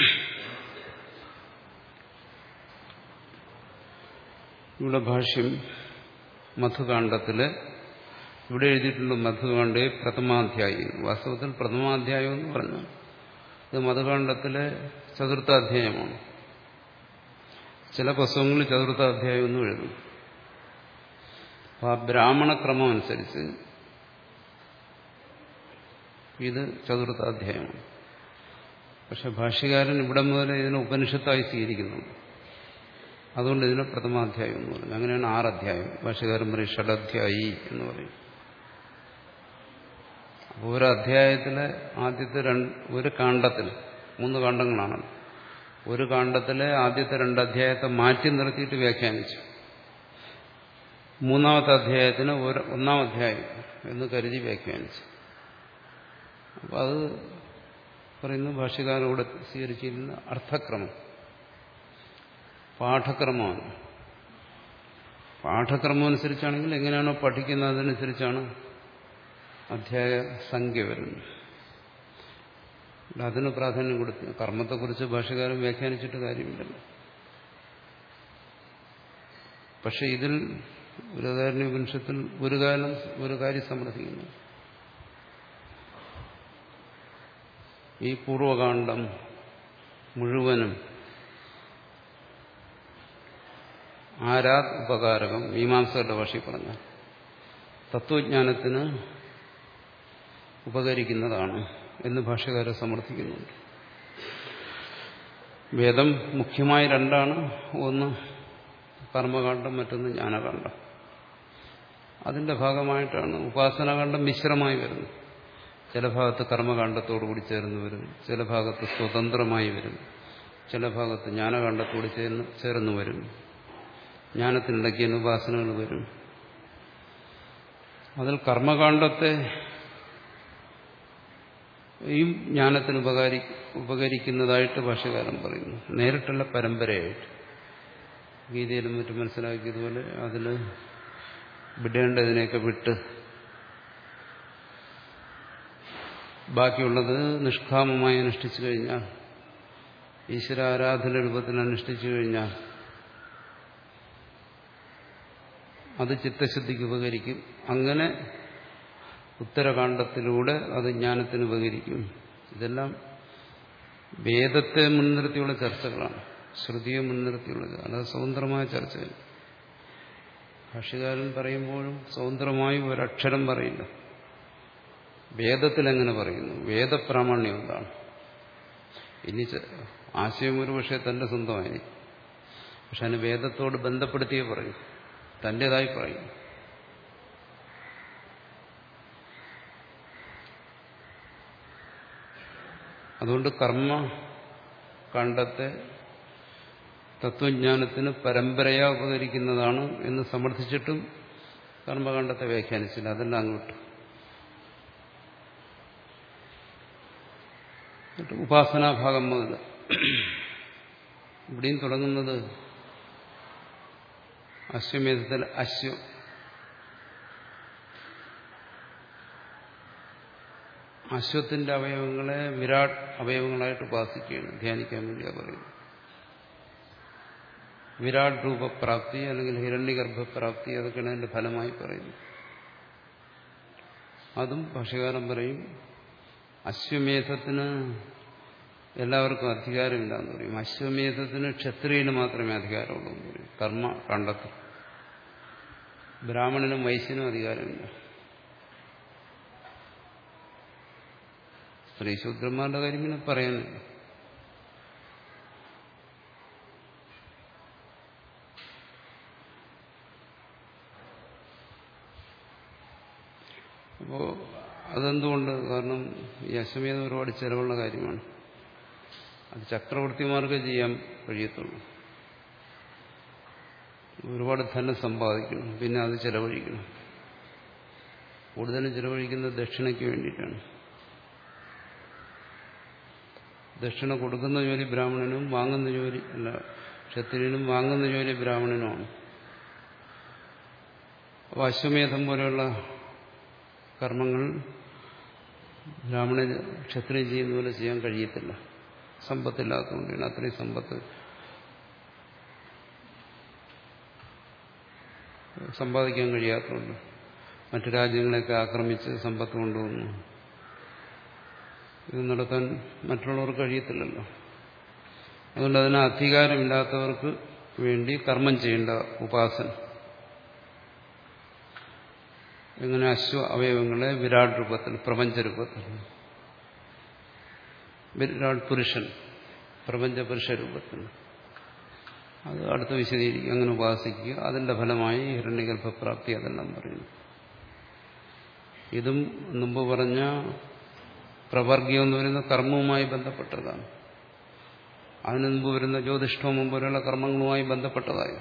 ഇവിടെ ഭാഷ്യം മധുകാണ്ഡത്തില് ഇവിടെ എഴുതിയിട്ടുള്ള മധുകാണ്ഡേ പ്രഥമാധ്യായം. വാസ്തവത്തിൽ പ്രഥമാധ്യായം എന്ന് പറഞ്ഞു ഇത് മധുകാണ്ഡത്തിലെ ചതുർത്ഥാധ്യായമാണ്. ചില പുസ്തകങ്ങളിൽ ചതുർത്ഥാധ്യായം എന്നും എഴുതും. ആ ബ്രാഹ്മണക്രമം അനുസരിച്ച് ഇത് ചതുർത്ഥാധ്യായമാണ്. പക്ഷെ ഭാഷ്യകാരൻ ഇവിടെ മുതൽ ഇതിനെ ഉപനിഷത്തായി സ്വീകരിക്കുന്നുണ്ട്. അതുകൊണ്ട് ഇതിനെ പ്രഥമാധ്യായം എന്ന് പറയും. അങ്ങനെയാണ് ആറധ്യായം. ഭാഷ്യകാരൻ പറയും ഷഡധ്യായി എന്ന് പറയും. അപ്പോൾ ഒരു അധ്യായത്തിലെ ആദ്യത്തെ രണ്ട് ഒരു കാണ്ഡത്തിൽ മൂന്ന് കാണ്ഡങ്ങളാണ്. ഒരു കാണ്ഡത്തിലെ ആദ്യത്തെ രണ്ട് അധ്യായത്തെ മാറ്റി നിർത്തിയിട്ട് വ്യാഖ്യാനിച്ചു. മൂന്നാമത്തെ അധ്യായത്തിന് ഒരു ഒന്നാം അധ്യായം എന്ന് കരുതി വ്യാഖ്യാനിച്ചു. അപ്പോൾ അത് പറയുന്നു ഭാഷ്യകാരോട് സ്വീകരിച്ചിരുന്ന അർത്ഥക്രമം പാഠക്രമമാണ്. പാഠക്രമം അനുസരിച്ചാണെങ്കിൽ എങ്ങനെയാണോ പഠിക്കുന്നത് അതനുസരിച്ചാണ് അധ്യായ സംഖ്യ വരുന്നത്. അതിന് പ്രാധാന്യം കൊടുത്തു. കർമ്മത്തെക്കുറിച്ച് ഭാഷ്യകാരൻ വ്യാഖ്യാനിച്ചിട്ട് കാര്യമില്ലല്ലോ. പക്ഷെ ഇതിൽ ബൃഹദാരണ്യോപനിഷത്തിൽ ഒരു കാലം ഒരു കാര്യം സമർത്ഥിക്കുന്നു. ഈ പൂർവകാണ്ഡം മുഴുവനും ആരാത് ഉപകാരകം, മീമാംസകളുടെ ഭാഷയിൽ പറഞ്ഞാൽ തത്വജ്ഞാനത്തിന് ഉപകരിക്കുന്നതാണ് എന്ന് ഭാഷ്യകാരൻ സമർത്ഥിക്കുന്നുണ്ട്. വേദം മുഖ്യമായ രണ്ടാണ്. ഒന്ന് കർമ്മകാണ്ഡം, മറ്റൊന്ന് ജ്ഞാനകാണ്ഡം. അതിന്റെ ഭാഗമായിട്ടാണ് ഉപാസനാകാണ്ഡം മിശ്രമായി വരുന്നത്. ചില ഭാഗത്ത് കർമ്മകാണ്ഡത്തോടുകൂടി ചേർന്ന് വരും, ചില ഭാഗത്ത് സ്വതന്ത്രമായി വരും, ചില ഭാഗത്ത് ജ്ഞാനകാണ്ഡത്തോട് ചേർന്ന് ചേർന്ന് വരും. ജ്ഞാനത്തിനിടയ്ക്ക് ഉപാസനകൾ വരും. അതിൽ കർമ്മകാണ്ഡത്തെ ഈ ജ്ഞാനത്തിന് ഉപകാരി ഉപകരിക്കുന്നതായിട്ട് ഭാഷ്യകാരൻ പറയുന്നു. നേരിട്ടുള്ള പരമ്പരയായിട്ട് ഗീതയിലും മറ്റും മനസ്സിലാക്കിയതുപോലെ അതിൽ വിടേണ്ടതിനെയൊക്കെ വിട്ട് ബാക്കിയുള്ളത് നിഷ്കാമമായി അനുഷ്ഠിച്ചു കഴിഞ്ഞാൽ, ഈശ്വരാരാധന രൂപത്തിൽ അനുഷ്ഠിച്ചു കഴിഞ്ഞാൽ അത് ചിത്തശുദ്ധിക്ക് ഉപകരിക്കും. അങ്ങനെ ഉത്തരകാണ്ഡത്തിലൂടെ അത് ജ്ഞാനത്തിന് ഉപകരിക്കും. ഇതെല്ലാം വേദത്തെ മുൻനിർത്തിയുള്ള ചർച്ചകളാണ്, ശ്രുതിയെ മുൻനിർത്തിയുള്ളത്. അല്ലാതെ സ്വതന്ത്രമായ ചർച്ചകൾ. ഭാഷ്യകാരൻ പറയുമ്പോഴും സ്വതന്ത്രമായി ഒരക്ഷരം പറയില്ല. വേദത്തിൽ എങ്ങനെ പറയുന്നു, വേദപ്രാമാണ്യം എന്താണ്. ഇനി ആശയം ഒരു പക്ഷേ തന്റെ സ്വന്തമായി, പക്ഷെ അതിന് വേദത്തോട് ബന്ധപ്പെടുത്തിയേ പറയും, തൻ്റെതായി പറയും. അതുകൊണ്ട് കർമ്മ കാണ്ഡത്തെ തത്വജ്ഞാനത്തിന് പരമ്പരയാ ഉപകരിക്കുന്നതാണ് എന്ന് സമർത്ഥിച്ചിട്ടും കർമ്മകാണ്ഡത്തെ വ്യാഖ്യാനിച്ചില്ല. അതെല്ലാം അങ്ങോട്ട് ഉപാസനാഭാഗം മുതൽ ഇവിടെയും തുടങ്ങുന്നത് അശ്വമേധത്തിൽ അശ്വം അശ്വത്തിന്റെ അവയവങ്ങളെ വിരാട് അവയവങ്ങളായിട്ട് ഉപാസിക്കുകയാണ്, ധ്യാനിക്കാൻ വേണ്ടിയാ പറയുന്നത്. വിരാട് രൂപപ്രാപ്തി അല്ലെങ്കിൽ ഹിരണ്യഗർഭപ്രാപ്തി അതൊക്കെയാണ് അതിന്റെ ഫലമായി പറയുന്നത്. അതും ഭാഷ്യകാരൻ പറയും അശ്വമേധത്തിന് എല്ലാവർക്കും അധികാരമില്ല എന്ന് പറയും. അശ്വമേധത്തിന് ക്ഷത്രിയന് മാത്രമേ അധികാരമുള്ളൂ എന്ന് പറയും. കർമ്മ കാണ്ഡത്തിൽ ബ്രാഹ്മണനും വൈശ്യനും അധികാരമില്ല. സ്ത്രീശൂദ്രന്മാരുടെ കാര്യം പിന്നെ പറയാനില്ല. അപ്പോ അതെന്തുകൊണ്ട്? കാരണം ഈ അശ്വമേധം ഒരുപാട് ചെലവുള്ള കാര്യമാണ്. അത് ചക്രവർത്തിമാർക്ക് ചെയ്യാൻ കഴിയത്തുള്ളൂ. ഒരുപാട് ധനം സമ്പാദിക്കണം, പിന്നെ അത് ചെലവഴിക്കണം. കൂടുതലും ചെലവഴിക്കുന്നത് ദക്ഷിണയ്ക്ക് വേണ്ടിയിട്ടാണ്. ദക്ഷിണ കൊടുക്കുന്ന ജോലി ബ്രാഹ്മണനും വാങ്ങുന്ന ജോലി അല്ല ക്ഷത്രിയനും വാങ്ങുന്ന ജോലി ബ്രാഹ്മണനുമാണ്. അപ്പോൾ അശ്വമേധം പോലെയുള്ള കർമ്മങ്ങൾ ബ്രാഹ്മണ ക്ഷത്രിയൻ ചെയ്യുന്ന പോലെ ചെയ്യാൻ കഴിയത്തില്ല, സമ്പത്തില്ലാത്തതുകൊണ്ടാണ്. അത്രയും സമ്പത്ത് സമ്പാദിക്കാൻ കഴിയാത്തതുകൊണ്ട് മറ്റു രാജ്യങ്ങളെയൊക്കെ ആക്രമിച്ച് സമ്പത്ത് കൊണ്ടുവന്നു. ഇത് നടത്താൻ മറ്റുള്ളവർക്ക് കഴിയത്തില്ലല്ലോ. അതുകൊണ്ട് അതിന് അധികാരമില്ലാത്തവർക്ക് വേണ്ടി കർമ്മം ചെയ്യേണ്ട ഉപാസന എങ്ങനെ അശ്വ അവയവങ്ങളെ വിരാട് രൂപത്തിൽ പ്രപഞ്ചരൂപത്തിൽ വിരാട് പുരുഷൻ പ്രപഞ്ചപുരുഷ രൂപത്തിൽ അത് അടുത്ത് വിശദീകരിക്കുക, അങ്ങനെ ഉപാസിക്കുക. അതിന്റെ ഫലമായി ഹിരണ്യഗർഭപ്രാപ്തി അതെല്ലാം പറയുന്നു. ഇതും മുമ്പ് പറഞ്ഞ പ്രവർഗ്യം എന്ന് പറയുന്ന കർമ്മവുമായി ബന്ധപ്പെട്ടതാണ്. അതിനു മുമ്പ് വരുന്ന ജ്യോതിഷ്ഠോമം പോലെയുള്ള കർമ്മങ്ങളുമായി ബന്ധപ്പെട്ടതായി.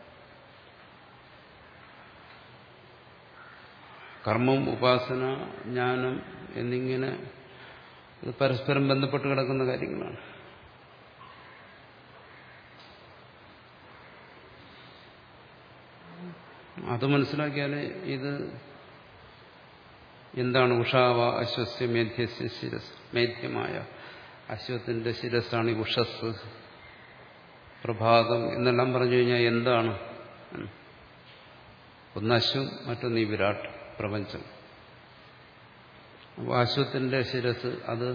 കർമ്മം, ഉപാസന, ജ്ഞാനം എന്നിങ്ങനെ ഇത് പരസ്പരം ബന്ധപ്പെട്ട് കിടക്കുന്ന കാര്യങ്ങളാണ്. അത് മനസ്സിലാക്കിയാലേ ഇത് എന്താണ് ഉഷാവ അശ്വസ്യ മേധ്യസ്യ ശിരസ്, മേധ്യമായ അശ്വത്തിന്റെ ശിരസ്സാണ് ഈ ഉഷസ്, പ്രഭാതം എന്നെല്ലാം പറഞ്ഞു കഴിഞ്ഞാൽ എന്താണ്? ഒന്ന് അശ്വം, മറ്റൊന്ന് ഈ വിരാട് പ്രപഞ്ചം. അപ്പോൾ അശ്വത്തിന്റെ ശിരസ് അത്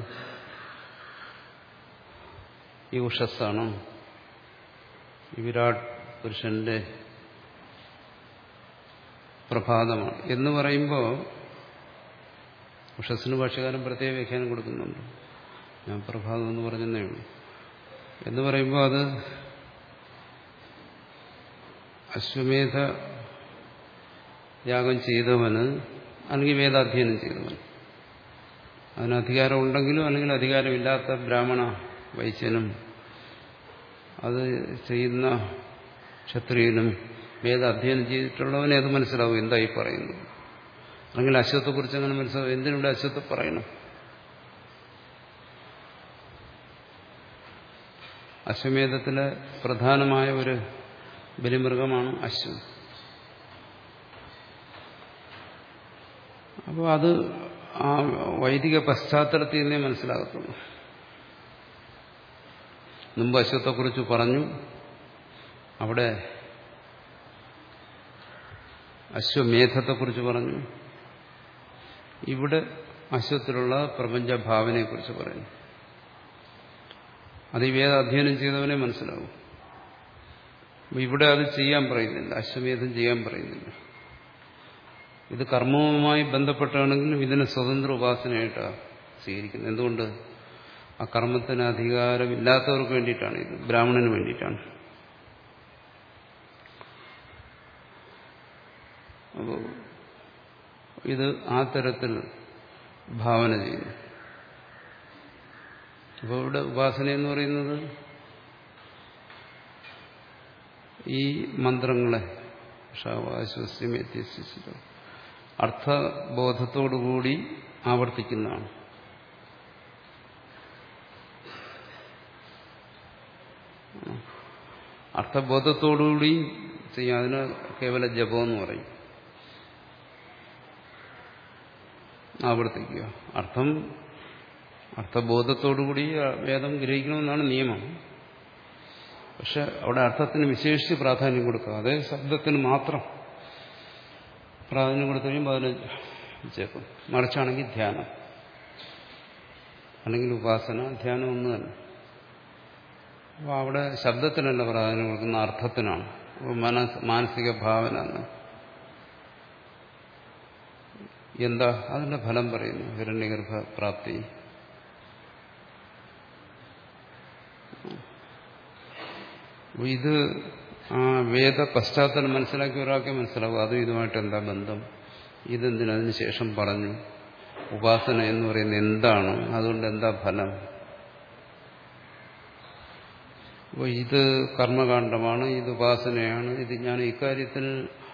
ഈ ഉഷസ്സാണ്. ഈ വിരാട് പുരുഷന്റെ പ്രഭാതമാണ് എന്ന് പറയുമ്പോൾ ഉഷസ്സിന് ഭാഷ്യകാരൻ പ്രത്യേക വ്യാഖ്യാനം കൊടുക്കുന്നുണ്ട്. ഞാൻ പ്രഭാതം എന്ന് പറഞ്ഞതേ ഉള്ളൂ. എന്ന് പറയുമ്പോൾ അത് അശ്വമേധ യാഗം ചെയ്തവന് അല്ലെങ്കിൽ വേദാധ്യയനം ചെയ്തവൻ, അതിന് അധികാരം ഉണ്ടെങ്കിലും അല്ലെങ്കിൽ അധികാരമില്ലാത്ത ബ്രാഹ്മണ വൈശ്യനും അത് ചെയ്യുന്ന ക്ഷത്രിയനും വേദാധ്യയനം ചെയ്തിട്ടുള്ളവനെ അത് മനസ്സിലാവും എന്തായി പറയുന്നു. അല്ലെങ്കിൽ അശ്വത്തെക്കുറിച്ച് അങ്ങനെ മനസ്സിലാവും, എന്തിനിവിടെ അശ്വത്തെ പറയണം? അശ്വമേധത്തിലെ പ്രധാനമായ ഒരു ബലിമൃഗമാണ് അശ്വം. അപ്പോൾ അത് ആ വൈദിക പശ്ചാത്തലത്തിൽ നിന്നേ മനസ്സിലാകത്തുള്ളൂ. മുമ്പ് അശ്വത്തെക്കുറിച്ച് പറഞ്ഞു, അവിടെ അശ്വമേധത്തെക്കുറിച്ച് പറഞ്ഞു, ഇവിടെ അശ്വത്തിലുള്ള പ്രപഞ്ചഭാവനയെക്കുറിച്ച് പറയുന്നു. അത് ഈ വേദ അധ്യയനം ചെയ്തവനെ മനസ്സിലാവും. ഇവിടെ അത് ചെയ്യാൻ പറയുന്നില്ല, അശ്വമേധം ചെയ്യാൻ പറയുന്നില്ല. ഇത് കർമ്മവുമായി ബന്ധപ്പെട്ടാണെങ്കിലും ഇതിനെ സ്വതന്ത്ര ഉപാസനയായിട്ടാണ് സ്വീകരിക്കുന്നത്. എന്തുകൊണ്ട്? ആ കർമ്മത്തിന് അധികാരമില്ലാത്തവർക്ക് വേണ്ടിയിട്ടാണ് ഇത്, ബ്രാഹ്മണന് വേണ്ടിയിട്ടാണ്. ഇത് ആ തരത്തിൽ ഭാവന ചെയ്യുന്നു. അപ്പോൾ ഇവിടെ ഉപാസന എന്ന് പറയുന്നത് ഈ മന്ത്രങ്ങളെ ഷാവാശ്വസ്യമേത്യസിച്ചിട്ട് അർത്ഥബോധത്തോടുകൂടി ആവർത്തിക്കുന്നതാണ്. അർത്ഥബോധത്തോടുകൂടി ചെയ്യാം. അതിന് കേവല ജപം എന്ന് പറയും. ആവർത്തിക്കുക. അർത്ഥം അർത്ഥബോധത്തോടുകൂടി വേദം ഗ്രഹിക്കണമെന്നാണ് നിയമം. പക്ഷെ അവിടെ അർത്ഥത്തിന് വിശേഷിച്ച് പ്രാധാന്യം കൊടുക്കുക. അതേ ശബ്ദത്തിന് മാത്രം പ്രാധാന്യം കൊടുത്തു കഴിയുമ്പോൾ അതിന് ജപം. മറിച്ചാണെങ്കിൽ ധ്യാനം, അല്ലെങ്കിൽ ഉപാസന, ധ്യാനം ഒന്ന് തന്നെ. അപ്പോൾ അവിടെ ശബ്ദത്തിനല്ല പ്രാധാന്യം കൊടുക്കുന്ന അർത്ഥത്തിനാണ്. മനസ് മാനസിക ഭാവന എന്ന് എന്താ അതിന്റെ ഫലം പറയുന്നു. ഹിരണ്യഗർഭ പ്രാപ്തി. ഇത് ആ വേദ പശ്ചാത്തലം മനസ്സിലാക്കി ഒരാൾക്ക് മനസ്സിലാവും. അതും ഇതുമായിട്ട് എന്താ ബന്ധം, ഇതെന്തിനും അതിന് ശേഷം പറഞ്ഞു, ഉപാസന എന്ന് പറയുന്നത് എന്താണ്, അതുകൊണ്ട് എന്താ ഫലം. അപ്പോൾ ഇത് കർമ്മകാണ്ഡമാണ്, ഇത് ഉപാസനയാണ്. ഇത് ഞാൻ ഇക്കാര്യത്തിൽ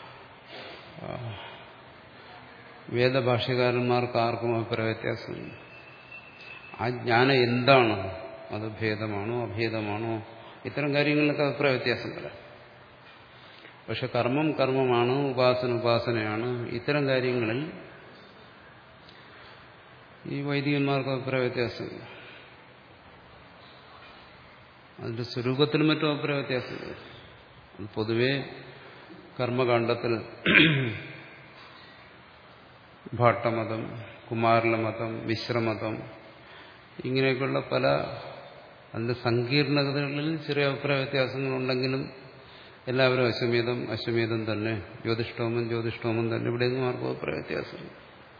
വേദഭാഷ്യകാരന്മാർക്ക് ആർക്കും അഭിപ്രായ വ്യത്യാസമില്ല. ആ ജ്ഞാനം എന്താണ്, അത് ഭേദമാണോ അഭേദമാണോ, ഇത്തരം കാര്യങ്ങളിലൊക്കെ അഭിപ്രായ വ്യത്യാസം വരാം. പക്ഷെ കർമ്മം കർമ്മമാണ്, ഉപാസന ഉപാസനയാണ്, ഇത്തരം കാര്യങ്ങളിൽ ഈ വൈദികന്മാർക്ക് അഭിപ്രായ വ്യത്യാസമില്ല. അതിന്റെ സ്വരൂപത്തിലും മറ്റും അഭിപ്രായ വ്യത്യാസമില്ല. അത് പൊതുവെ കർമ്മകാണ്ഡത്തിൽ ഭാട്ടമതം, കുമാരലമതം, മിശ്രമതം, ഇങ്ങനെയൊക്കെയുള്ള പല അതിന്റെ സങ്കീർണതകളിൽ ചെറിയ അഭിപ്രായ വ്യത്യാസങ്ങളുണ്ടെങ്കിലും എല്ലാവരും അശ്വമേധം അശ്വമേധം തന്നെ, ജ്യോതിഷ്ഠോമം ജ്യോതിഷ്ഠോമം തന്നെ, ഇവിടെയൊന്നും ആർക്കും അഭിപ്രായ വ്യത്യാസമില്ല.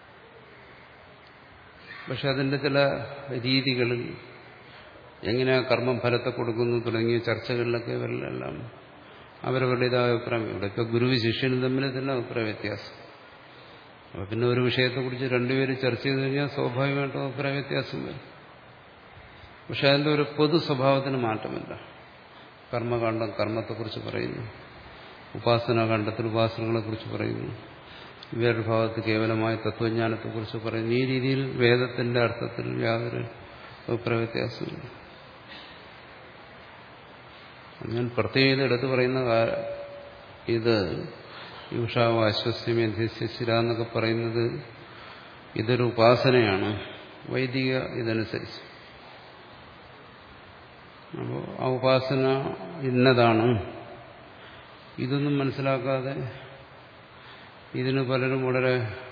പക്ഷെ അതിന്റെ ചില രീതികളിൽ എങ്ങനെയാ കർമ്മം ഫലത്തെ കൊടുക്കുന്നു തുടങ്ങിയ ചർച്ചകളിലൊക്കെ ഇവരിലെല്ലാം അവരവരുടേതായ അഭിപ്രായം. ഇവിടെയൊക്കെ ഗുരുവ് ശിഷ്യനും തമ്മിൽ തന്നെ അഭിപ്രായ വ്യത്യാസം. അപ്പൊ പിന്നെ ഒരു വിഷയത്തെക്കുറിച്ച് രണ്ടുപേരും ചർച്ച ചെയ്ത് കഴിഞ്ഞാൽ സ്വാഭാവികമായിട്ടും അഭിപ്രായ വ്യത്യാസം വരും. പക്ഷെ അതിന്റെ ഒരു പൊതു സ്വഭാവത്തിന് മാറ്റമില്ല. കർമ്മകാണ്ഡം കർമ്മത്തെക്കുറിച്ച് പറയുന്നു, ഉപാസനാകാണ്ഡത്തിൽ ഉപാസനകളെക്കുറിച്ച് പറയുന്നു, വേറൊരു ഭാഗത്ത് കേവലമായ തത്വജ്ഞാനത്തെക്കുറിച്ച് പറയുന്നു. ഈ രീതിയിൽ വേദത്തിന്റെ അർത്ഥത്തിൽ യാതൊരു അഭിപ്രായ വ്യത്യാസമില്ല. ഞാൻ പ്രത്യേകം എടുത്ത് പറയുന്ന ഇത് യുഷാവ് അശ്വസ്യമേധ്യശിര എന്നൊക്കെ പറയുന്നത് ഇതൊരു ഉപാസനയാണ് വൈദിക ഇതനുസരിച്ച്. അപ്പോൾ ആ ഉപാസന ഇന്നതാണ്, ഇതൊന്നും മനസ്സിലാക്കാതെ ഇതിന് പലരും വളരെ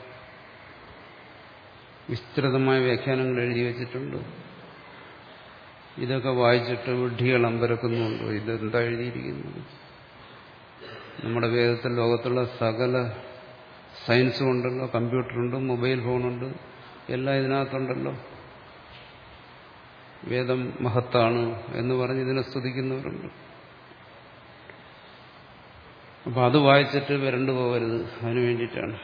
വിസ്തൃതമായ വ്യാഖ്യാനങ്ങൾ എഴുതി വച്ചിട്ടുണ്ട്. ഇതൊക്കെ വായിച്ചിട്ട് വിഡ്ഢികൾ അമ്പരക്കുന്നുണ്ട്. ഇതെന്താ എഴുതിയിരിക്കുന്നത്? നമ്മുടെ വേദത്തിൽ ലോകത്തുള്ള സകല സയൻസും ഉണ്ടല്ലോ, കമ്പ്യൂട്ടറുണ്ട്, മൊബൈൽ ഫോണുണ്ട്, എല്ലാം ഇതിനകത്തുണ്ടല്ലോ. വേദം മഹത്താണ് എന്ന് പറഞ്ഞ് ഇതിനെ സ്തുതിക്കുന്നവരുണ്ട്. അപ്പൊ അത് വായിച്ചിട്ട് വരണ്ടു പോകരുത്, അതിനു വേണ്ടിയിട്ടാണ്.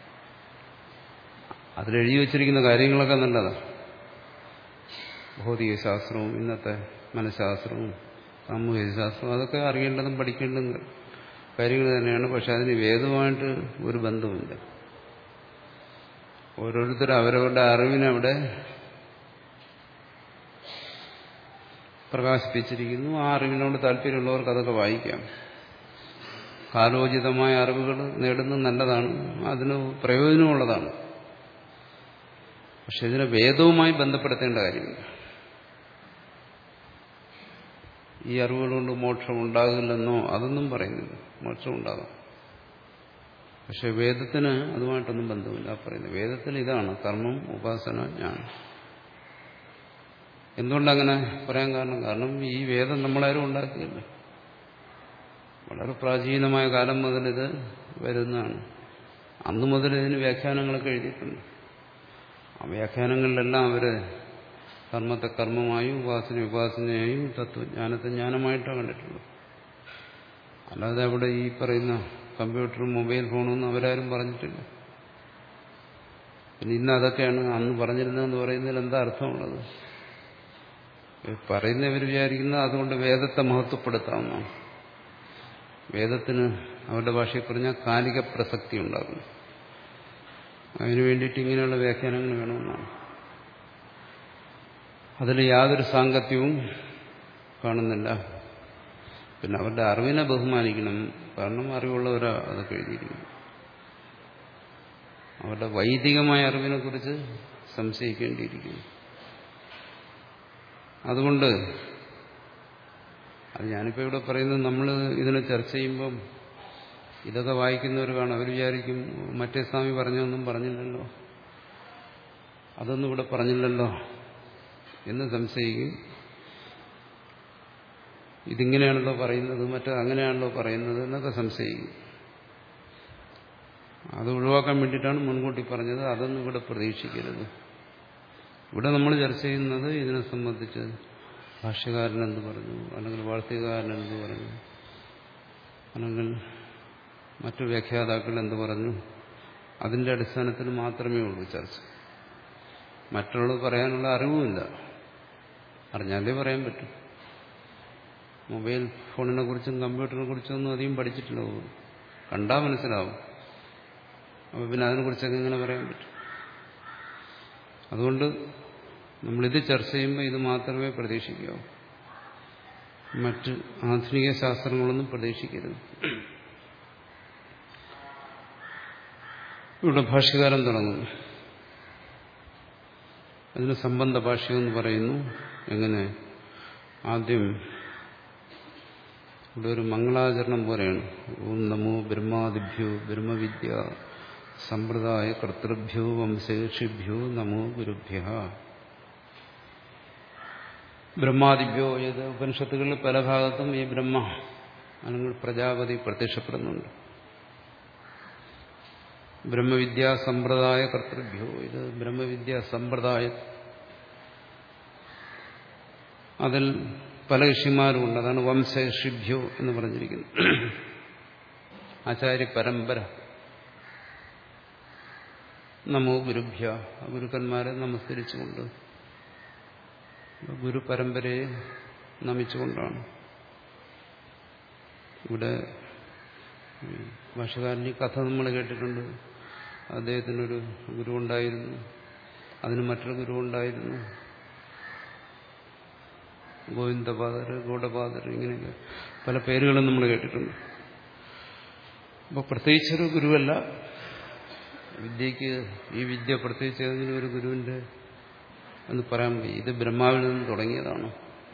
അതിലെഴുതി വച്ചിരിക്കുന്ന കാര്യങ്ങളൊക്കെ നല്ലതാണ്. ഭൗതിക ശാസ്ത്രവും ഇന്നത്തെ മനഃശാസ്ത്രവും സാമൂഹിക ശാസ്ത്രവും അതൊക്കെ അറിയേണ്ടതും പഠിക്കേണ്ടതും കാര്യങ്ങൾ തന്നെയാണ്. പക്ഷെ അതിന് വേദവുമായിട്ട് ഒരു ബന്ധമില്ല. ഓരോരുത്തരും അവരവരുടെ അറിവിനവിടെ പ്രകാശിപ്പിച്ചിരിക്കുന്നു. ആ അറിവിനോട് താല്പര്യമുള്ളവർക്ക് അതൊക്കെ വായിക്കാം. കാലോചിതമായ അറിവുകൾ നേടുന്നത് നല്ലതാണ്, അതിന് പ്രയോജനമുള്ളതാണ്. പക്ഷെ ഇതിനെ വേദവുമായി ബന്ധപ്പെടുത്തേണ്ട കാര്യമില്ല. ഈ അറിവുകൾ കൊണ്ട് മോക്ഷം ഉണ്ടാകില്ലെന്നോ അതൊന്നും പറയുന്നില്ല. മോക്ഷം ഉണ്ടാകാം, പക്ഷെ വേദത്തിന് അതുമായിട്ടൊന്നും ബന്ധമില്ല. പറയുന്നത് വേദത്തിൽ ഇതാണ് കർമ്മം, ഉപാസന, ജ്ഞാനം. എന്തുകൊണ്ടങ്ങനെ പറയാൻ കാരണം കാരണം ഈ വേദം നമ്മളാരും ഉണ്ടാക്കിയില്ല. വളരെ പ്രാചീനമായ കാലം മുതൽ ഇത് വരുന്നതാണ്. അന്നു മുതൽ ഇതിന് വ്യാഖ്യാനങ്ങളൊക്കെ എഴുതിയിട്ടുണ്ട്. ആ വ്യാഖ്യാനങ്ങളിലെല്ലാം അവര് കർമ്മത്തെ കർമ്മമായും ഉപാസന ഉപാസനയായും തത്വജ്ഞാനത്തെ ജ്ഞാനമായിട്ടാണ് കണ്ടിട്ടുള്ളത്. അല്ലാതെ അവിടെ ഈ പറയുന്ന കമ്പ്യൂട്ടറും മൊബൈൽ ഫോണൊന്നും അവരാരും പറഞ്ഞിട്ടില്ല. പിന്നെ ഇന്ന് അതൊക്കെയാണ് അന്ന് പറഞ്ഞിരുന്നതെന്ന് പറയുന്നതിൽ എന്താ അർത്ഥമുള്ളത്? പറയുന്നവർ വിചാരിക്കുന്നത് അതുകൊണ്ട് വേദത്തെ മഹത്വപ്പെടുത്താമെന്നാണ്. വേദത്തിന് അവരുടെ ഭാഷയിൽ പറഞ്ഞാൽ കാലിക പ്രസക്തി ഉണ്ടാകും. അതിനു വേണ്ടിയിട്ട് ഇങ്ങനെയുള്ള വ്യാഖ്യാനങ്ങൾ വേണമെന്നാണ്. അതിൽ യാതൊരു സാങ്കത്യവും കാണുന്നില്ല. പിന്നെ അവരുടെ അറിവിനെ ബഹുമാനിക്കണം. കാരണം അറിവുള്ളവരാ അതൊക്കെ എഴുതിയിരിക്കുന്നു. അവരുടെ വൈദികമായ അറിവിനെ കുറിച്ച് സംശയിക്കേണ്ടിയിരിക്കുന്നു. അതുകൊണ്ട് അത് ഞാനിപ്പോൾ ഇവിടെ പറയുന്നത്, നമ്മൾ ഇതിനെ ചർച്ച ചെയ്യുമ്പം ഇതൊക്കെ വായിക്കുന്നവർ കാണും. അവർ വിചാരിക്കും മറ്റേ സ്വാമി പറഞ്ഞൊന്നും പറഞ്ഞില്ലല്ലോ, അതൊന്നും ഇവിടെ പറഞ്ഞില്ലല്ലോ എന്ന് സംശയിക്കും. ഇതിങ്ങനെയാണല്ലോ പറയുന്നത്, മറ്റേ അങ്ങനെയാണല്ലോ പറയുന്നത് എന്നൊക്കെ സംശയിക്കും. അത് ഒഴിവാക്കാൻ വേണ്ടിയിട്ടാണ് മുൻകൂട്ടി പറഞ്ഞത്. അതൊന്നും ഇവിടെ പ്രതീക്ഷിക്കരുത്. ഇവിടെ നമ്മൾ ചർച്ച ചെയ്യുന്നത് ഇതിനെ സംബന്ധിച്ച് ഭാഷ്യകാരൻ എന്ത് പറഞ്ഞു, അല്ലെങ്കിൽ വാർത്തകാരൻ എന്ത് പറഞ്ഞു, അല്ലെങ്കിൽ മറ്റു വ്യാഖ്യാതാക്കൾ എന്ത് പറഞ്ഞു, അതിന്റെ അടിസ്ഥാനത്തിൽ മാത്രമേ ഉള്ളൂ ചർച്ച. മറ്റുള്ളത് പറയാനുള്ള അറിവുമില്ല. അറിഞ്ഞാലേ പറയാൻ പറ്റും. മൊബൈൽ ഫോണിനെ കുറിച്ചും കമ്പ്യൂട്ടറിനെ കുറിച്ചും ഒന്നും അധികം പഠിച്ചിട്ടില്ല. കണ്ടാൽ മനസ്സിലാവും. അപ്പോൾ പിന്നെ അതിനെക്കുറിച്ചൊക്കെ ഇങ്ങനെ പറയാൻ പറ്റും. അതുകൊണ്ട് നമ്മളിത് ചർച്ച ചെയ്യുമ്പോൾ ഇത് മാത്രമേ പ്രതീക്ഷിക്കാവൂ. മറ്റ് ആധുനിക ശാസ്ത്രങ്ങളൊന്നും പ്രതീക്ഷിക്കരുത്. ഇവിടെ ഭാഷ്യകാരൻ തുടങ്ങുന്നു. അതിന് സംബന്ധ ഭാഷ്യമെന്ന് പറയുന്നു. എങ്ങനെ? ആദ്യം ഇവിടെ ഒരു മംഗളാചരണം പോലെയാണ്. ഓം നമോ ബ്രഹ്മാദിഭ്യോ ബ്രഹ്മവിദ്യ സമ്പ്രദായ കർത്തൃഭ്യോ വംശേഷിഭ്യോ നമോ ഗുരുഭ്യഃ. ബ്രഹ്മാദിഭ്യോ ഏത് ഉപനിഷത്തുകളിൽ പല ഭാഗത്തും ഈ ബ്രഹ്മ അല്ലെങ്കിൽ പ്രജാപതി പ്രത്യക്ഷപ്പെടുന്നുണ്ട്. ബ്രഹ്മവിദ്യാ സമ്പ്രദായ കർത്തൃഭ്യോ, ഇത് ബ്രഹ്മവിദ്യാ സമ്പ്രദായം. അതിൽ പല ഋഷിമാരുമുണ്ട്. അതാണ് വംശേഷിഭ്യോ എന്ന് പറഞ്ഞിരിക്കുന്നത്. ആചാര്യ പരമ്പര. നമോ ഗുരുഭ്യ, ഗുരുക്കന്മാരെ നമസ്കരിച്ചുകൊണ്ട്, ഗുരു പരമ്പരയെ നമിച്ചുകൊണ്ടാണ്. ഇവിടെ ഭാഷകാരൻ ഈ കഥ നമ്മൾ കേട്ടിട്ടുണ്ട്. അദ്ദേഹത്തിനൊരു ഗുരു ഉണ്ടായിരുന്നു, അതിന് മറ്റൊരു ഗുരു ഉണ്ടായിരുന്നു, ഗോവിന്ദപാദർ, ഗൗഡപാദർ, ഇങ്ങനെയൊക്കെ പല പേരുകളും നമ്മൾ കേട്ടിട്ടുണ്ട്. അപ്പോൾ പ്രത്യേകിച്ചൊരു ഗുരുവല്ല വിദ്യക്ക്. ഈ വിദ്യ പ്രത്യേകിച്ച് ഏതെങ്കിലും ഒരു ഗുരുവിന്റെ എന്ന് പറയാൻ വയ്യ. ഇത് ബ്രഹ്മാവിൽ നിന്ന് തുടങ്ങിയതാണ്.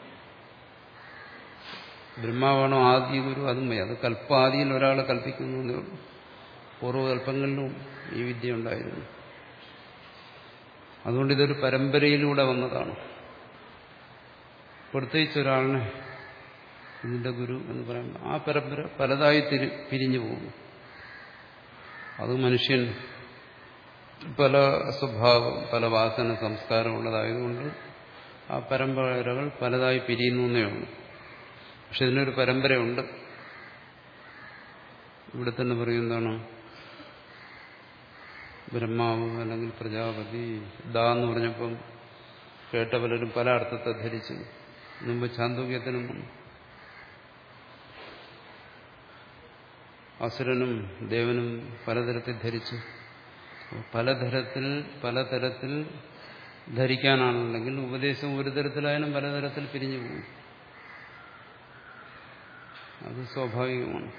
ബ്രഹ്മാവാണോ ആദ്യ ഗുരു? അതും വയ്യ. അത് കൽപ്പാദിയിൽ ഒരാളെ കൽപ്പിക്കുന്നു എന്നേ ഉള്ളൂ. പൂർവ്വകൽപ്പങ്ങളിലും ഈ വിദ്യ ഉണ്ടായിരുന്നു. അതുകൊണ്ട് ഇതൊരു പരമ്പരയിലൂടെ വന്നതാണ്. പ്രത്യേകിച്ച് ഒരാളിനെ ഇതിന്റെ ഗുരു എന്ന് പറയുമ്പോൾ ആ പരമ്പര പലതായി തിരി പിരിഞ്ഞു പോകുന്നു. അത് മനുഷ്യൻ പല സ്വഭാവം, പല വാസന, സംസ്കാരം ഉള്ളതായതുകൊണ്ട് ആ പരമ്പരകൾ പലതായി പിരിയുന്നു എന്നേ ഉള്ളൂ. പക്ഷെ ഇതിനൊരു പരമ്പരയുണ്ട്. ഇവിടെ തന്നെ പറയുന്നതാണ് ബ്രഹ്മാവ് അല്ലെങ്കിൽ പ്രജാപതി. ദാ എന്ന് പറഞ്ഞപ്പം കേട്ട പലരും പല അർത്ഥത്തെ ധരിച്ചു. മുമ്പ് ചാന്തോക്യത്തിനും അസുരനും ദേവനും പലതരത്തിൽ ധരിച്ചു. പലതരത്തിൽ പലതരത്തിൽ ധരിക്കാനാണുണ്ടെങ്കിൽ ഉപദേശം ഒരു തരത്തിലായാലും പലതരത്തിൽ പിരിഞ്ഞു പോകും. അത് സ്വാഭാവികമാണ്.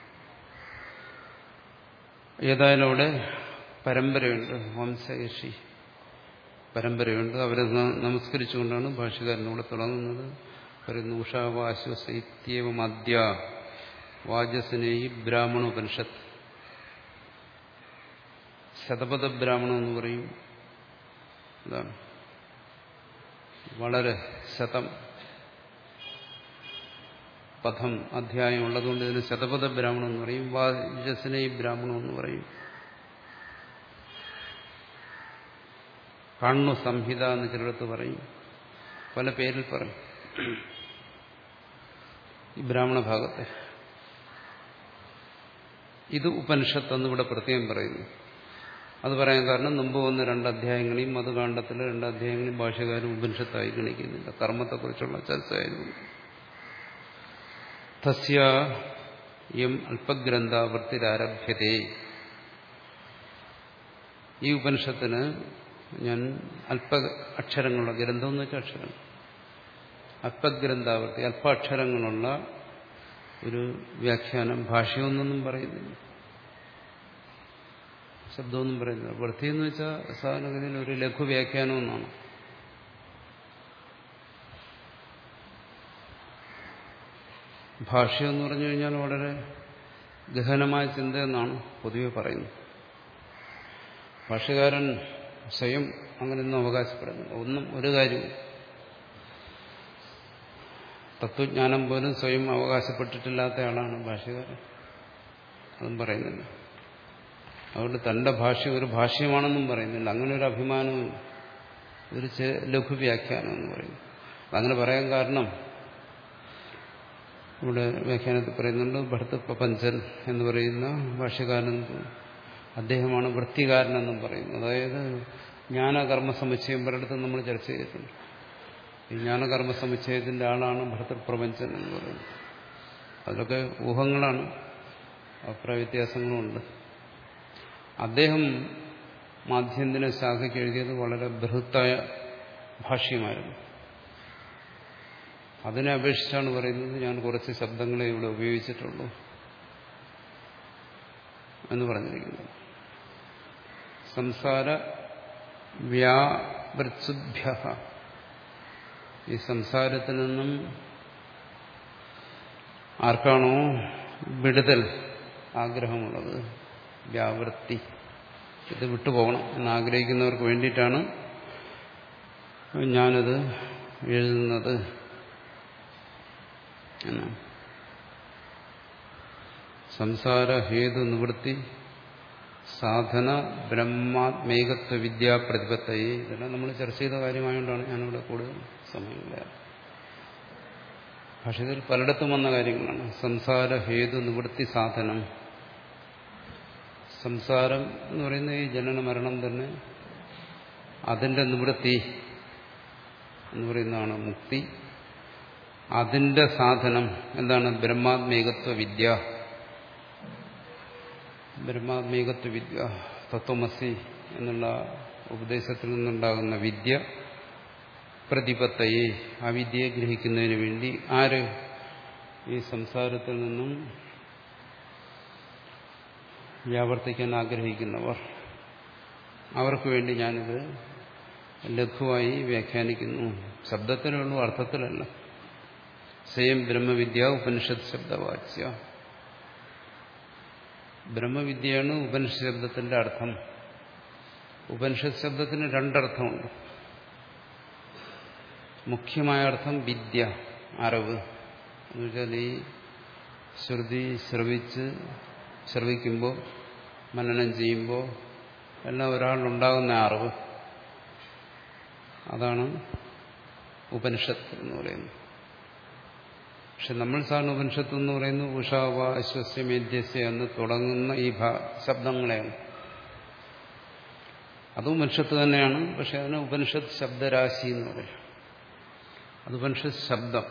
ഏതായാലും അവിടെ പരമ്പരയുണ്ട്, വംശയഷി പരമ്പരയുണ്ട്. അവരെ നമസ്കരിച്ചുകൊണ്ടാണ് ഭാഷ്യകാരനോട് തുടങ്ങുന്നത്. പറയുന്നു ഉഷാവാശ്വസൈത്യവം അദ്യ വാചസ്നേഹി ബ്രാഹ്മണോപനിഷത്ത്. ശതപഥ ബ്രാഹ്മണം എന്ന് പറയും. അതാണ് വളരെ ശതം പഥം അധ്യായം ഉള്ളതുകൊണ്ട് ഇതിന് ശതപഥ ബ്രാഹ്മണം എന്ന് പറയും. വാചസ്നേഹി ബ്രാഹ്മണം എന്ന് പറയും. കണ്ണു സംഹിത എന്ന് ചിലടത്ത് പറയും, പല പേരിൽ പറയും ഈ ബ്രാഹ്മണ ഭാഗത്തെ. ഇത് ഉപനിഷത്ത് എന്നിവിടെ പ്രത്യേകം പറയുന്നു. അത് പറയാൻ കാരണം മുമ്പ് വന്ന രണ്ട് അധ്യായങ്ങളെയും മധുകാണ്ഡത്തിലെ രണ്ട് അധ്യായങ്ങളെയും ഭാഷ്യകാരും ഉപനിഷത്തായി ഗണിക്കുന്നില്ല. കർമ്മത്തെക്കുറിച്ചുള്ള ചർച്ചയായിരുന്നു. തസ്യ യം അല്പഗ്രന്ഥാവൃത്തിരാരഭ്യതേ. ഈ ഉപനിഷത്തിന് ഞാൻ അല്പ അക്ഷരങ്ങളുള്ള ഗ്രന്ഥം എന്ന് വെച്ചാൽ അക്ഷരം, അല്പഗ്രന്ഥാവൃത്തി അല്പ അക്ഷരങ്ങളുള്ള ഒരു വ്യാഖ്യാനം, ഭാഷ്യമൊന്നും പറയുന്നില്ല, ശബ്ദമൊന്നും പറയുന്നില്ല. വൃത്തി എന്ന് വെച്ചാൽ സാധാരണഗതിയിൽ ഒരു ലഘു വ്യാഖ്യാനം എന്നാണ്. ഭാഷ്യം എന്ന് പറഞ്ഞു കഴിഞ്ഞാൽ വളരെ ഗഹനമായ ചിന്ത എന്നാണ് പൊതുവെ പറയുന്നത്. ഭാഷ്യകാരൻ സ്വയം അങ്ങനെയൊന്നും അവകാശപ്പെടുന്നില്ല. ഒന്നും ഒരു കാര്യവും തത്വജ്ഞാനം പോലും സ്വയം അവകാശപ്പെട്ടിട്ടില്ലാത്ത ആളാണ് ഭാഷ്യകാരൻ. അതും പറയുന്നില്ല. അതുകൊണ്ട് തന്റെ ഭാഷ്യം ഒരു ഭാഷ്യമാണെന്നും പറയുന്നില്ല. അങ്ങനെ ഒരു അഭിമാനവും ഒരു ലഘു വ്യാഖ്യാനം എന്ന് പറയുന്നു. അങ്ങനെ പറയാൻ കാരണം ഇവിടെ വ്യാഖ്യാനത്തിൽ പറയുന്നുണ്ട്, ഭർത്തൃപ്രപഞ്ചൻ എന്ന് പറയുന്ന ഭാഷ്യകാരൻ അദ്ദേഹമാണ് വൃത്തികാരനെന്നും പറയുന്നു. അതായത് ജ്ഞാനകർമ്മ സമുച്ചയം പലയിടത്തും നമ്മൾ ചർച്ച ചെയ്തിട്ടുണ്ട്. ഈ ജ്ഞാനകർമ്മ സമുച്ചയത്തിന്റെ ആളാണ് ഭർത്തൃപ്രപഞ്ചൻ എന്ന് പറയുന്നത്. അതിലൊക്കെ ഊഹങ്ങളാണ്, അഭിപ്രായ വ്യത്യാസങ്ങളുമുണ്ട്. അദ്ദേഹം മാധ്യന്തിന ശാഖയ്ക്ക് എഴുതിയത് വളരെ ബൃഹത്തായ ഭാഷ്യമായിരുന്നു. അതിനെ അപേക്ഷിച്ചാണ് പറയുന്നത് ഞാൻ കുറച്ച് ശബ്ദങ്ങളെ ഇവിടെ ഉപയോഗിച്ചിട്ടുള്ളൂ എന്ന് പറഞ്ഞിരിക്കുന്നത്. സംസാര വ്യാവൃത്സുഭ്യ, ഈ സംസാരത്തിൽ നിന്നും ആർക്കാണോ വിടുതൽ ആഗ്രഹമുള്ളത്, വ്യാവൃത്തി, ഇത് വിട്ടുപോകണം എന്നാഗ്രഹിക്കുന്നവർക്ക് വേണ്ടിയിട്ടാണ് ഞാനത് എഴുതുന്നത് എന്നാണ്. സംസാര ഹേതു നിവൃത്തി സാധന ബ്രഹ്മാത്മേകത്വ വിദ്യാ പ്രതിപത്തയെ, ഇതെല്ലാം നമ്മൾ ചർച്ച ചെയ്ത കാര്യമായതുകൊണ്ടാണ് ഞാനിവിടെ കൂടുതൽ സമയമില്ല. ഭാഷയിൽ പലയിടത്തും വന്ന കാര്യങ്ങളാണ്. സംസാര ഹേതു നിവൃത്തി സാധനം, സംസാരം എന്ന് പറയുന്ന ഈ ജനന മരണം തന്നെ, അതിന്റെ നിവൃത്തി എന്ന് പറയുന്നതാണ് മുക്തി. അതിന്റെ സാധനം എന്താണ്? ബ്രഹ്മാത്മേകത്വ വിദ്യ. ബ്രഹ്മാത്മേകത്വ വിദ്യ, തത്വമസി എന്നുള്ള ഉപദേശത്തിൽ നിന്നുണ്ടാകുന്ന വിദ്യ, പ്രതിപത്തയെ, ആ വിദ്യയെ ഗ്രഹിക്കുന്നതിന് വേണ്ടി ആര്? ഈ സംസാരത്തിൽ നിന്നും വ്യാവർത്തിക്കാൻ ആഗ്രഹിക്കുന്നവർ, അവർക്ക് വേണ്ടി ഞാനിത് ലഘുവായി വ്യാഖ്യാനിക്കുന്നു. ശബ്ദത്തിലുള്ള അർത്ഥത്തിലല്ല. സ്വയം ബ്രഹ്മവിദ്യ ഉപനിഷത്ത് ശബ്ദവാച്യ. ബ്രഹ്മവിദ്യയാണ് ഉപനിഷത്ത് ശബ്ദത്തിന്റെ അർത്ഥം. ഉപനിഷത്ത് ശബ്ദത്തിന് രണ്ടർത്ഥമുണ്ട്. മുഖ്യമായ അർത്ഥം വിദ്യ, അറിവ്. എന്നുവെച്ചാൽ ഈ ശ്രുതി ശ്രവിച്ച് ശ്രവിക്കുമ്പോൾ മനനം ചെയ്യുമ്പോൾ എല്ലാം ഒരാളുണ്ടാകുന്ന അറിവ്, അതാണ് ഉപനിഷത്ത് എന്ന് പറയുന്നത്. പക്ഷെ നമ്മൾ സാധാരണ ഉപനിഷത്ത് എന്ന് പറയുന്നത് ഉഷാവ അശ്വസ്യ മേധ്യസ്യ എന്ന് തുടങ്ങുന്ന ഈ ശബ്ദങ്ങളെയാണ്. അതും ഉപനിഷത്ത് തന്നെയാണ്. പക്ഷെ അതിന് ഉപനിഷത്ത് ശബ്ദരാശി എന്ന് പറയും. അത് ഉപനിഷത്ത് ശബ്ദം.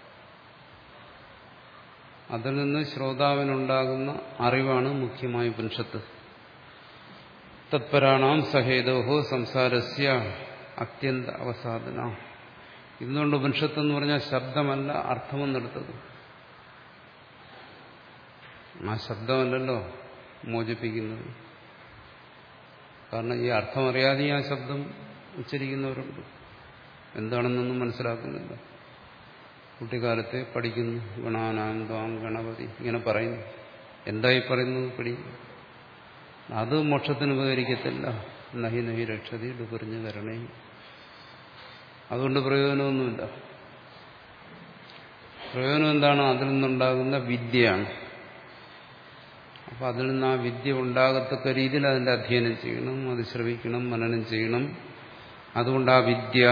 അതിൽ നിന്ന് ശ്രോതാവിനുണ്ടാകുന്ന അറിവാണ് മുഖ്യമായ ഉപനിഷത്ത്. തത്പരാണാം സഹേതോഹോ സംസാരസ്യ അത്യന്ത അവസാദന. ഇതുകൊണ്ട് ഉപനിഷത്ത് എന്ന് പറഞ്ഞാൽ ശബ്ദമല്ല, അർത്ഥമെന്നെടുത്തത്. ആ ശബ്ദമല്ലല്ലോ മോചിപ്പിക്കുന്നത്. കാരണം ഈ അർത്ഥം അറിയാതെ ആ ശബ്ദം ഉച്ചരിക്കുന്നവരുണ്ട്. എന്താണെന്നൊന്നും മനസ്സിലാക്കുന്നില്ല. കുട്ടിക്കാലത്തെ പഠിക്കുന്നു, ഗണാനാന്താം ഗണപതി ഇങ്ങനെ പറയുന്നു. എന്തായി പറയുന്നത് പിടി, അത് മോക്ഷത്തിന് ഉപകരിക്കത്തില്ല. നഹി നഹി രക്ഷതി ഡുപറിഞ്ഞ് തരണേ. അതുകൊണ്ട് പ്രയോജനമൊന്നുമില്ല. പ്രയോജനം എന്താണ്? അതിൽ നിന്നുണ്ടാകുന്ന വിദ്യയാണ്. അപ്പം അതിൽ നിന്ന് ആ വിദ്യ ഉണ്ടാകത്തക്ക രീതിയിൽ അതിന്റെ അധ്യയനം ചെയ്യണം, അത് ശ്രവിക്കണം, മനനം ചെയ്യണം. അതുകൊണ്ട് ആ വിദ്യ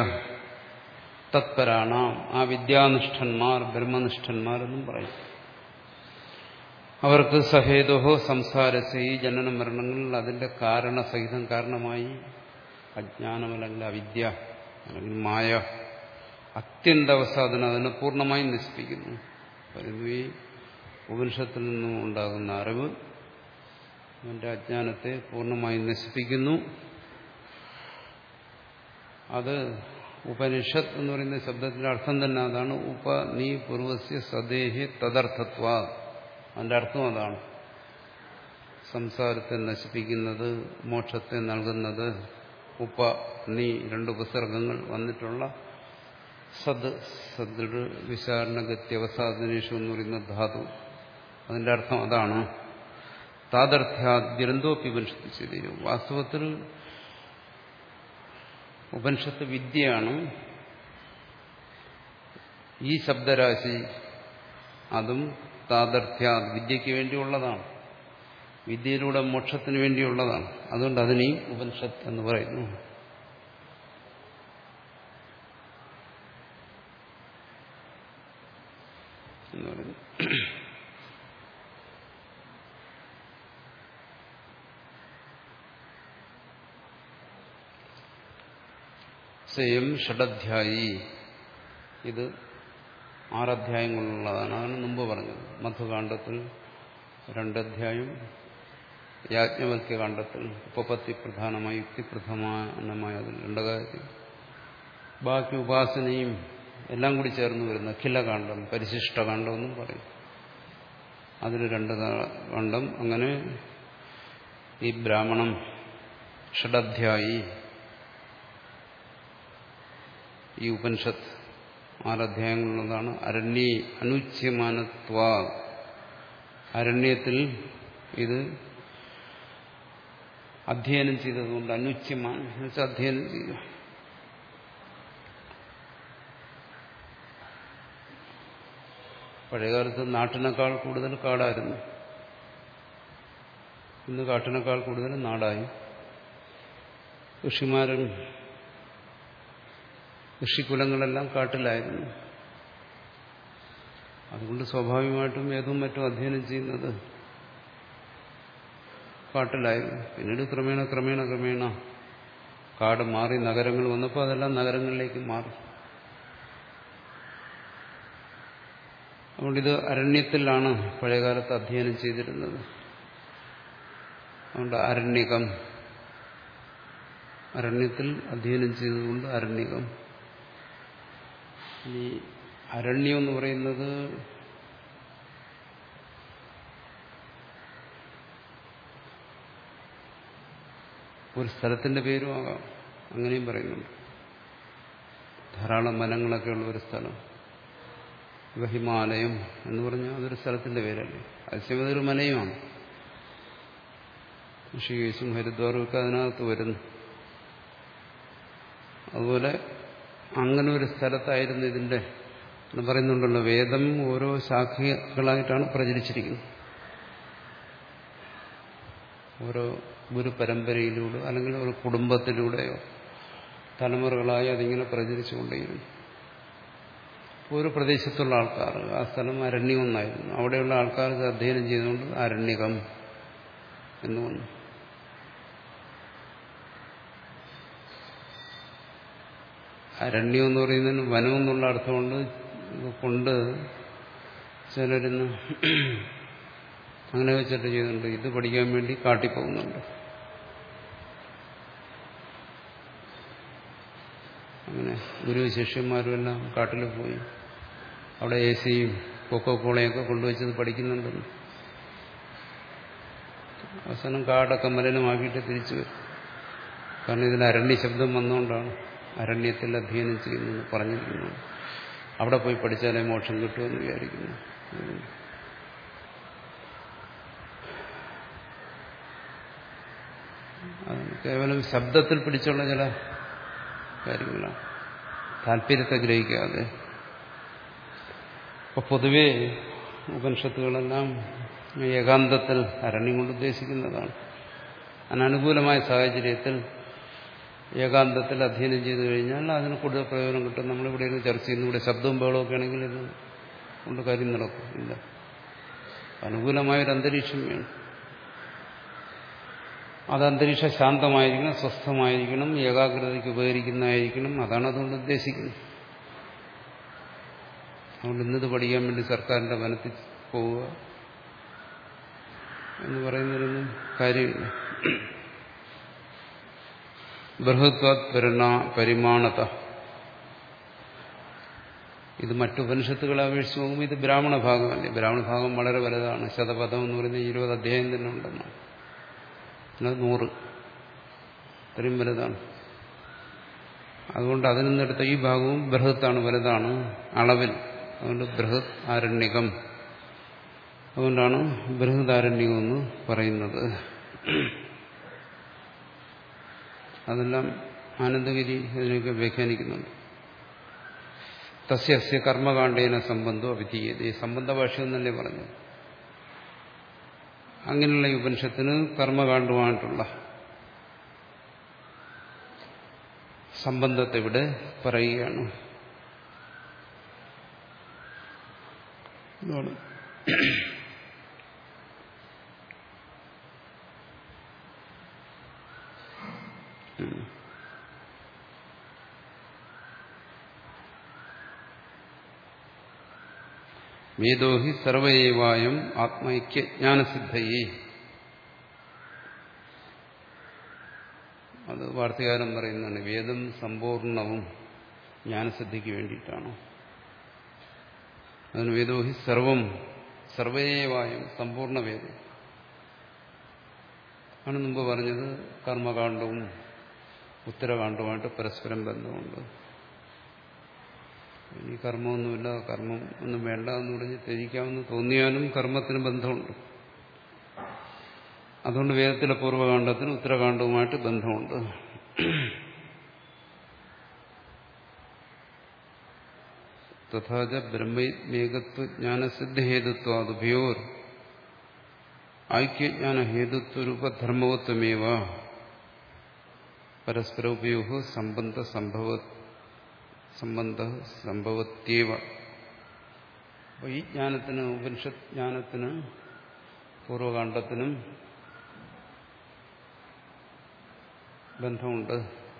തത്പരാണാം, ആ വിദ്യാനിഷ്ഠന്മാർ ബ്രഹ്മനിഷ്ഠന്മാർ എന്നും പറയും. അവർക്ക് സഹേതോഹോ സംസാരസ് ഈ ജനന മരണങ്ങളിൽ അതിന്റെ കാരണസഹിതം കാരണമായി അജ്ഞാനമല്ലെങ്കിൽ അവിദ്യ അല്ലെങ്കിൽ മായ അത്യന്തവസാധന അതിനെ പൂർണ്ണമായും നശിപ്പിക്കുന്നു. പറയുന്നു ഈ ഉപനിഷത്തിൽ നിന്നും ഉണ്ടാകുന്ന അറിവ് അവന്റെ അജ്ഞാനത്തെ പൂർണ്ണമായും നശിപ്പിക്കുന്നു. അത് ഉപനിഷത്ത് എന്ന് പറയുന്ന ശബ്ദത്തിന്റെ അർത്ഥം തന്നെ അതാണ്. ഉപ നീ പൂർവസ്യ സദേഹി തദർത്ഥത്വ, അതിന്റെ അർത്ഥം അതാണ്. സംസാരത്തെ നശിപ്പിക്കുന്നത്, മോക്ഷത്തെ നൽകുന്നത്. ഉപ നീ രണ്ട് ഉപസർഗങ്ങൾ വന്നിട്ടുള്ള സദ് സദ് വിചാരണഗത്യവസാദനേഷു എന്ന് പറയുന്ന ധാതു, അതിന്റെ അർത്ഥം അതാണ്. താദർത്ഥാദ്യന്തോപ്പി ഉപനിഷത്ത് ചെയ്തു. വാസ്തവത്തിൽ ഉപനിഷത്ത് വിദ്യയാണ്. ഈ ശബ്ദരാശി അതും താദർത്ഥ്യ വിദ്യയ്ക്ക് വേണ്ടിയുള്ളതാണ്, വിദ്യയിലൂടെ മോക്ഷത്തിന് വേണ്ടിയുള്ളതാണ്. അതുകൊണ്ട് അതിനെയും ഉപനിഷത്ത് എന്ന് പറയുന്നു. എന്ന് പറയുന്നു. സ്വയം ഷഡധ്യായി, ഇത് ആറധ്യായങ്ങളുള്ളതാണ്. അതാണ് മുമ്പ് പറഞ്ഞത്. മധുകാണ്ഡത്തിൽ രണ്ടധ്യായം, യാജ്ഞവൽക്യകാണ്ഡത്തിൽ ഉപപത്തി പ്രധാനമായി യുക്തിപ്രധാനമായ അതിൽ രണ്ട് കാര്യം, ബാക്കി ഉപാസനയും എല്ലാം കൂടി ചേർന്ന് വരുന്ന അഖിലകാണ്ഡം, പരിശിഷ്ടകാണ്ഡം എന്നും പറയും. അതിൽ രണ്ട് കാണ്ഡം. അങ്ങനെ ഈ ബ്രാഹ്മണം ഷഡധ്യായി, ഈ ഉപനിഷത്ത് ആറധ്യായങ്ങളുള്ളതാണ്. അരണ്യ അനുച്യമാനത്വ, അരണ്യത്തിൽ ഇത് അധ്യയനം ചെയ്തതുകൊണ്ട് അനുച്യമാനം എന്ന് വെച്ചാൽ അധ്യയനം ചെയ്യുക. പഴയകാലത്ത് നാട്ടിനേക്കാൾ കൂടുതൽ കാടായിരുന്നു. ഇന്ന് കാട്ടിനേക്കാൾ കൂടുതൽ നാടായി. ഋഷിമാരും ഋഷികുലങ്ങളെല്ലാം കാട്ടിലായിരുന്നു. അതുകൊണ്ട് സ്വാഭാവികമായിട്ടും ഏതും മറ്റും അധ്യയനം ചെയ്യുന്നത് കാട്ടിലായിരുന്നു. പിന്നീട് ക്രമേണ ക്രമേണ ക്രമേണ കാട് മാറി നഗരങ്ങൾ വന്നപ്പോൾ അതെല്ലാം നഗരങ്ങളിലേക്ക് മാറി. അതുകൊണ്ടിത് അരണ്യത്തിലാണ് പഴയകാലത്ത് അധ്യയനം ചെയ്തിരുന്നത്. അതുകൊണ്ട് അരണ്യകം, അരണ്യത്തിൽ അധ്യയനം ചെയ്തതുകൊണ്ട് അരണ്യകം. ഈ അരണ്യം എന്ന് പറയുന്നത് ഒരു സ്ഥലത്തിന്റെ പേരും ആകാം, അങ്ങനെയും പറയുന്നുണ്ട്. ധാരാളം വനങ്ങളൊക്കെ ഉള്ള ഒരു സ്ഥലം. ഇവ ഹിമാലയം എന്ന് പറഞ്ഞാൽ അതൊരു സ്ഥലത്തിന്റെ പേരല്ലേ. അതിശയം അതൊരു മലയുമാണ്. ഋഷികേശും ഹരിദ്വാറും ഒക്കെ അതിനകത്ത് വരുന്നു. അതുപോലെ അങ്ങനെ ഒരു സ്ഥലത്തായിരുന്നു ഇതിന്റെ എന്ന് പറയുന്നുണ്ടല്ലോ. വേദം ഓരോ ശാഖകളായിട്ടാണ് പ്രചരിച്ചിരിക്കുന്നത്. ഓരോ ഗുരു പരമ്പരയിലൂടെ അല്ലെങ്കിൽ ഒരു കുടുംബത്തിലൂടെയോ തലമുറകളായി അതിങ്ങനെ പ്രചരിച്ചുകൊണ്ടേയിരുന്നു. ഒരു പ്രദേശത്തുള്ള ആൾക്കാർ, ആ സ്ഥലം അരണ്യം ഒന്നായിരുന്നു. അവിടെയുള്ള ആൾക്കാർക്ക് അധ്യയനം ചെയ്തുകൊണ്ട് അരണ്യകം എന്ന് വന്നു. അരണ്യം എന്ന് പറയുന്നതിന് വനം എന്നുള്ള അർത്ഥമുണ്ട്. കൊണ്ട് ചിലരിന്ന് അങ്ങനെ വെച്ചിട്ട് ചെയ്യുന്നുണ്ട്. ഇത് പഠിക്കാൻ വേണ്ടി കാട്ടിൽ പോകുന്നുണ്ട്. അങ്ങനെ ഗുരു ശിഷ്യന്മാരും എല്ലാം കാട്ടിൽ പോയി അവിടെ എ സിയും കൊക്കോ കോളയൊക്കെ കൊണ്ടുവച്ചത് പഠിക്കുന്നുണ്ടെന്ന്. അവസാനം കാടൊക്കെ മലിനമാക്കിയിട്ട് തിരിച്ചു വരും. കാരണം ഇതിൽ അരണ്യ ശബ്ദം വന്നുകൊണ്ടാണ് അരണ്യത്തിൽ അധ്യയനം ചെയ്യുന്നത് പറഞ്ഞിരിക്കുന്നത്. അവിടെ പോയി പഠിച്ചാലേ മോക്ഷം കിട്ടുമെന്ന് വിചാരിക്കുന്നു. കേവലം ശബ്ദത്തിൽ പിടിച്ചുള്ള ചില കാര്യങ്ങളാണ്, താല്പര്യത്തെ ഗ്രഹിക്കാതെ. അപ്പൊ പൊതുവേ ഉപനിഷത്തുകളെല്ലാം ഏകാന്തത്തിൽ അരണ്യം കൊണ്ട് ഉദ്ദേശിക്കുന്നതാണ്. അനനുകൂലമായ സാഹചര്യത്തിൽ ഏകാന്തത്തിൽ അധ്യയനം ചെയ്തു കഴിഞ്ഞാൽ അതിന് കൂടുതൽ പ്രയോജനം കിട്ടും. നമ്മളിവിടെ ഇരുന്ന് ചർച്ച ചെയ്യുന്നു. ഇവിടെ ശബ്ദവും ബഹളമൊക്കെ ആണെങ്കിൽ ഇത് കൊണ്ട് കാര്യം നടക്കും ഇല്ല. അനുകൂലമായൊരു അന്തരീക്ഷം വേണം. അത് അന്തരീക്ഷം ശാന്തമായിരിക്കണം, സ്വസ്ഥമായിരിക്കണം, ഏകാഗ്രതയ്ക്ക് ഉപകരിക്കുന്നതായിരിക്കണം. അതാണ് അതുകൊണ്ട് ഉദ്ദേശിക്കുന്നത്. അതുകൊണ്ട് ഇന്നത് പഠിക്കാൻ വേണ്ടി സർക്കാരിന്റെ വനത്തിൽ പോവുക എന്ന് പറയുന്നതിനൊന്നും കാര്യമില്ല. ബൃഹത്വാത് പരിമാണത, ഇത് മറ്റു ഉപനിഷത്തുകളെ അപേക്ഷിച്ച് നോക്കുമ്പോൾ ഇത് ബ്രാഹ്മണ ഭാഗമല്ലേ. ബ്രാഹ്മണ ഭാഗം വളരെ വലുതാണ്. ശതപഥം എന്ന് പറയുന്നത് ഇരുപത് അധ്യായം തന്നെ ഉണ്ടെന്നാണ്. നൂറ് ഇത്രയും വലുതാണ്. അതുകൊണ്ട് അതിൽ നിന്നെടുത്ത ഈ ഭാഗവും ബൃഹത്താണ്, വലുതാണ് അളവിൽ. അതുകൊണ്ട് ബൃഹത് ആരണ്യകം, അതുകൊണ്ടാണ് ബൃഹദാരണ്യം എന്ന് പറയുന്നത്. അതെല്ലാം ആനന്ദഗിരി ഇതിനൊക്കെ വ്യാഖ്യാനിക്കുന്നുണ്ട്. തസ്യ കർമ്മകാണ്ഡേന സംബന്ധം അവിധീയത, ഈ സംബന്ധ ഭാഷ്യം തന്നെ പറഞ്ഞു. അങ്ങനെയുള്ള ഈ ഉപനിഷത്തിന് കർമ്മകാണ്ഡമായിട്ടുള്ള സംബന്ധത്തെ ഇവിടെ പറയുകയാണ്. വേദോഹി സർവൈവായം ആത്മൈക്യജ്ഞാനസിദ്ധയെ, അത് വാർത്തകാരൻ പറയുന്നതാണ്. വേദം സമ്പൂർണവും ജ്ഞാനസിദ്ധിക്ക് വേണ്ടിയിട്ടാണ്. അതിന് വേദോഹി സർവം സർവൈവായം, സമ്പൂർണ്ണ വേദം ആണ്. മുമ്പ് പറഞ്ഞത് കർമ്മകാണ്ഡവും ഉത്തരകാണ്ഡവുമായിട്ട് പരസ്പരം ബന്ധമുണ്ട്. ഇനി കർമ്മമൊന്നുമില്ല, കർമ്മം ഒന്നും വേണ്ട എന്ന് പറഞ്ഞ് ത്യജിക്കാമെന്ന് തോന്നിയാലും കർമ്മത്തിന് ബന്ധമുണ്ട്. അതുകൊണ്ട് വേദത്തിലെ പൂർവ്വകാണ്ഡത്തിന് ഉത്തരകാണ്ഡവുമായിട്ട് ബന്ധമുണ്ട്. തഥാച ബ്രഹ്മേകത്വജ്ഞാനസിദ്ധഹേതുത്വാദുഭയോർ ഐക്യജ്ഞാനഹേതുത്വരൂപധർമ്മവത്വമേവ പരസ്പര ഉപയോഗ സംബന്ധ സംഭവ സംബന്ധ സംഭവത്യേവ. അപ്പോൾ ഈ ജ്ഞാനത്തിന്, ഉപനിഷത്ത് ജ്ഞാനത്തിന് പൂർവകാണ്ഡത്തിനും ബന്ധമുണ്ട്.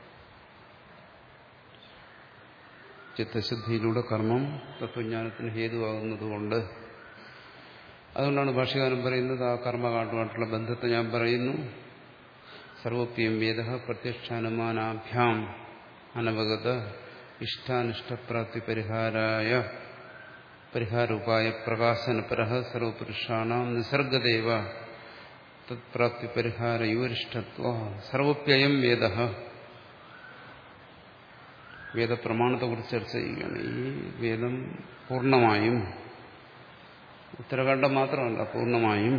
ചിത്തശുദ്ധിയിലൂടെ കർമ്മം തത്വജ്ഞാനത്തിന് ഹേതുവാകുന്നതുകൊണ്ട്. അതുകൊണ്ടാണ് ഭാഷ്യകാരൻ പറയുന്നത് ആ കർമ്മകാണ്ഡമായിട്ടുള്ള ബന്ധത്തെ ഞാൻ പറയുന്നു. സർവോപ്യം വേദ പ്രത്യക്ഷാനുമാനാഭ്യാം അനവഗത ഇഷ്ടാനിഷ്ടപ്രാപ്തി പരിഹാരായ പരിഹാരോപായ പ്രകാശനപരഃ സർവപുരുഷാണാം നിസർഗദേവ തത്പ്രാപ്തി പരിഹാരയോരിഷ്ടത്വ സർവപ്യയം വേദ. വേദപ്രമാണത്തെക്കുറിച്ച് ചർച്ച ചെയ്യുകയാണ്. ഈ വേദം പൂർണ്ണമായും, ഉത്തരകാണ്ഡം മാത്രമല്ല, പൂർണ്ണമായും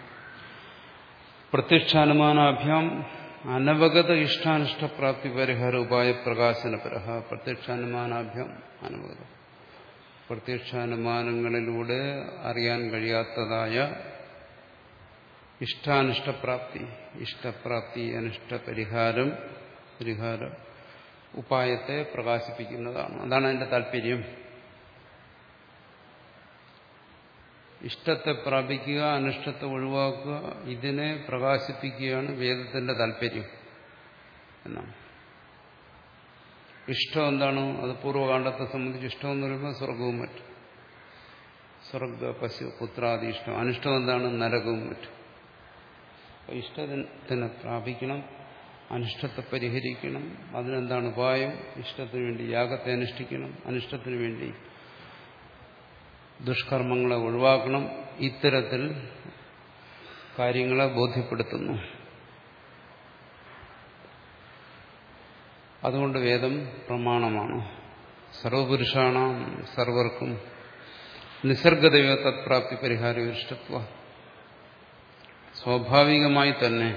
പ്രത്യക്ഷാനുമാനാഭ്യാം അനവഗത ഇഷ്ടാനിഷ്ടപ്രാപ്തി പരിഹാര ഉപായ പ്രകാശനപരഃ. പ്രത്യക്ഷാനുമാനാഭ്യാം അനവഗത, പ്രത്യക്ഷാനുമാനങ്ങളിലൂടെ അറിയാൻ കഴിയാത്തതായ ഇഷ്ടാനിഷ്ടപ്രാപ്തി, ഇഷ്ടപ്രാപ്തി അനിഷ്ടപരിഹാരം, പരിഹാര ഉപായത്തെ പ്രകാശിപ്പിക്കുന്നതാണ്. അതാണ് അതിന്റെ താല്പര്യം. ഇഷ്ടത്തെ പ്രാപിക്കുക, അനിഷ്ടത്തെ ഒഴിവാക്കുക, ഇതിനെ പ്രകാശിപ്പിക്കുകയാണ് വേദത്തിന്റെ താല്പര്യം എന്നാണ്. ഇഷ്ടം എന്താണോ അത് പൂർവ്വകാണ്ഡത്തെ സംബന്ധിച്ച് ഇഷ്ടം എന്ന് പറയുമ്പോൾ സ്വർഗവും മറ്റും, സ്വർഗ പശു പുത്രാദി ഇഷ്ടം. അനിഷ്ടം എന്താണ്? നരകവും മറ്റും. ഇഷ്ടത്തിനെ പ്രാപിക്കണം, അനിഷ്ടത്തെ പരിഹരിക്കണം. അതിനെന്താണ് ഉപായം? ഇഷ്ടത്തിന് വേണ്ടി യാഗത്തെ അനുഷ്ഠിക്കണം, അനിഷ്ടത്തിന് വേണ്ടി ദുഷ്കർമ്മങ്ങളെ ഒഴിവാക്കണം. ഇത്തരത്തിൽ കാര്യങ്ങളെ ബോധ്യപ്പെടുത്തുന്നു. അതുകൊണ്ട് വേദം പ്രമാണമാണ്. സർവപുരുഷാണാം, സർവർക്കും നിസർഗദൈവ തത്പ്രാപ്തി പരിഹാര ഇഷ്ടത്വ, സ്വാഭാവികമായി തന്നെ,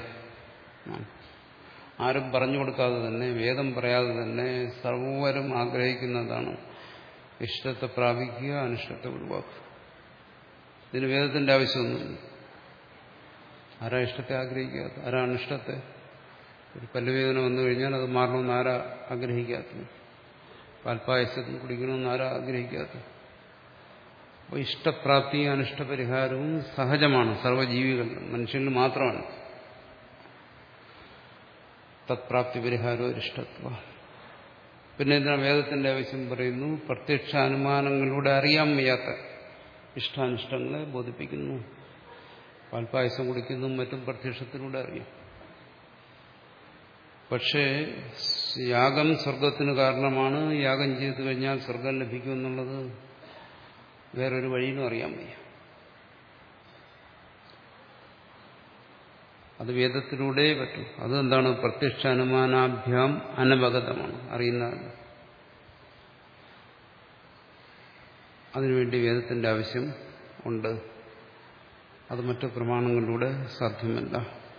ആരും പറഞ്ഞു കൊടുക്കാതെ തന്നെ, വേദം പറയാതെ തന്നെ സർവരും ആഗ്രഹിക്കുന്നതാണ് ഇഷ്ടത്തെ പ്രാപിക്കുക, അനിഷ്ടത്തെ ഒഴിവാക്കുക. ഇതിന് വേദത്തിന്റെ ആവശ്യമൊന്നുമില്ല. ആരാ ഇഷ്ടത്തെ ആഗ്രഹിക്കാത്ത? ആരാ അനിഷ്ടത്തെ? ഒരു പല്ലുവേദന വന്നു കഴിഞ്ഞാൽ അത് മാറണമെന്ന് ആരാ ആഗ്രഹിക്കാത്തത്? പാൽപ്പായസം കുടിക്കണമെന്ന് ആരാ ആഗ്രഹിക്കാത്തത്? അപ്പോൾ ഇഷ്ടപ്രാപ്തിയും അനിഷ്ടപരിഹാരവും സഹജമാണ് സർവ്വജീവികളിലും, മനുഷ്യനിൽ മാത്രമാണ്. തത്പ്രാപ്തി പരിഹാരവും അരിഷ്ടത്വ. പിന്നെ എന്തിനാ വേദത്തിന്റെ ആവശ്യം പറയുന്നു? പ്രത്യക്ഷ അനുമാനങ്ങളിലൂടെ അറിയാൻ വയ്യാത്ത ഇഷ്ടാനിഷ്ടങ്ങളെ ബോധിപ്പിക്കുന്നു. പാൽപ്പായസം കുടിക്കുന്നു മറ്റും പ്രത്യക്ഷത്തിലൂടെ അറിയാം. പക്ഷേ യാഗം സ്വർഗത്തിന് കാരണമാണ്, യാഗം ചെയ്തു കഴിഞ്ഞാൽ സ്വർഗം ലഭിക്കുമെന്നുള്ളത് വേറൊരു വഴിയിലും അറിയാൻ വയ്യ. അത് വേദത്തിലൂടെ പറ്റും. അതെന്താണ്? പ്രത്യക്ഷ അനുമാനാഭ്യാം അനവഗതമാണ്, അറിയുന്നതല്ല. അതിനുവേണ്ടി വേദത്തിന്റെ ആവശ്യം ഉണ്ട്. അത് മറ്റു പ്രമാണങ്ങളിലൂടെ സാധ്യമല്ല.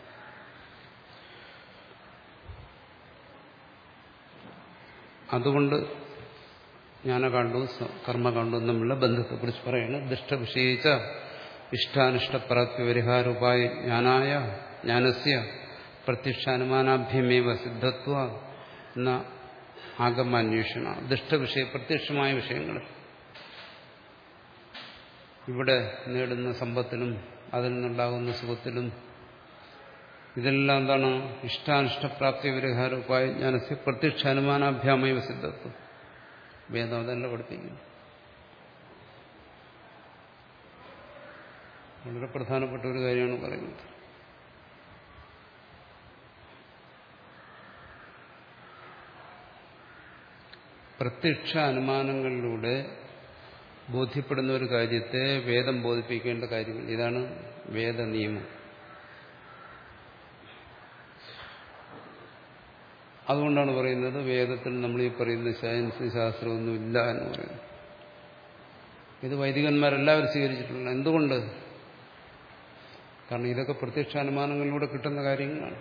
അതുകൊണ്ട് ജ്ഞാനകാണ്ഡവും കർമ്മകാണ്ഡവും തമ്മിലുള്ള ബന്ധത്തെക്കുറിച്ച് പറയുന്നത് ദുഷ്ടവിഷയിച്ച ഇഷ്ടാനിഷ്ടപ്രാപ്തി പരിഹാര ഉപായ ജ്ഞാനായ ജ്ഞാനസ്യ പ്രത്യക്ഷാനുമാനാഭ്യമേവ സിദ്ധത്വ എന്ന ആഗമാന്വേഷണ. ദുഷ്ടവിഷയ പ്രത്യക്ഷമായ വിഷയങ്ങൾ ഇവിടെ നേടുന്ന സമ്പത്തിലും അതിൽ നിന്നുണ്ടാകുന്ന സുഖത്തിലും ഇതെല്ലാം എന്താണ്? ഇഷ്ടാനിഷ്ടപ്രാപ്തി പരിഹാര ഉപായ ജ്ഞാനസ്യ പ്രത്യക്ഷാനുമാനാഭ്യാമേവ സിദ്ധത്വം. വേദം അതല്ല പഠിപ്പിക്കുന്നു. വളരെ പ്രധാനപ്പെട്ട ഒരു കാര്യമാണ് പറയുന്നത്. പ്രത്യക്ഷ അനുമാനങ്ങളിലൂടെ ബോധ്യപ്പെടുന്ന ഒരു കാര്യത്തെ വേദം ബോധിപ്പിക്കേണ്ട കാര്യമില്ല. ഇതാണ് വേദനിയമം. അതുകൊണ്ടാണ് പറയുന്നത് വേദത്തിൽ നമ്മൾ ഈ പറയുന്ന സയൻസ് ശാസ്ത്രമൊന്നും ഇല്ല എന്ന് പറയുന്നത്. ഇത് വൈദികന്മാരെല്ലാവരും സ്വീകരിച്ചിട്ടുള്ള. എന്തുകൊണ്ട്? കാരണം ഇതൊക്കെ പ്രത്യക്ഷ അനുമാനങ്ങളിലൂടെ കിട്ടുന്ന കാര്യങ്ങളാണ്.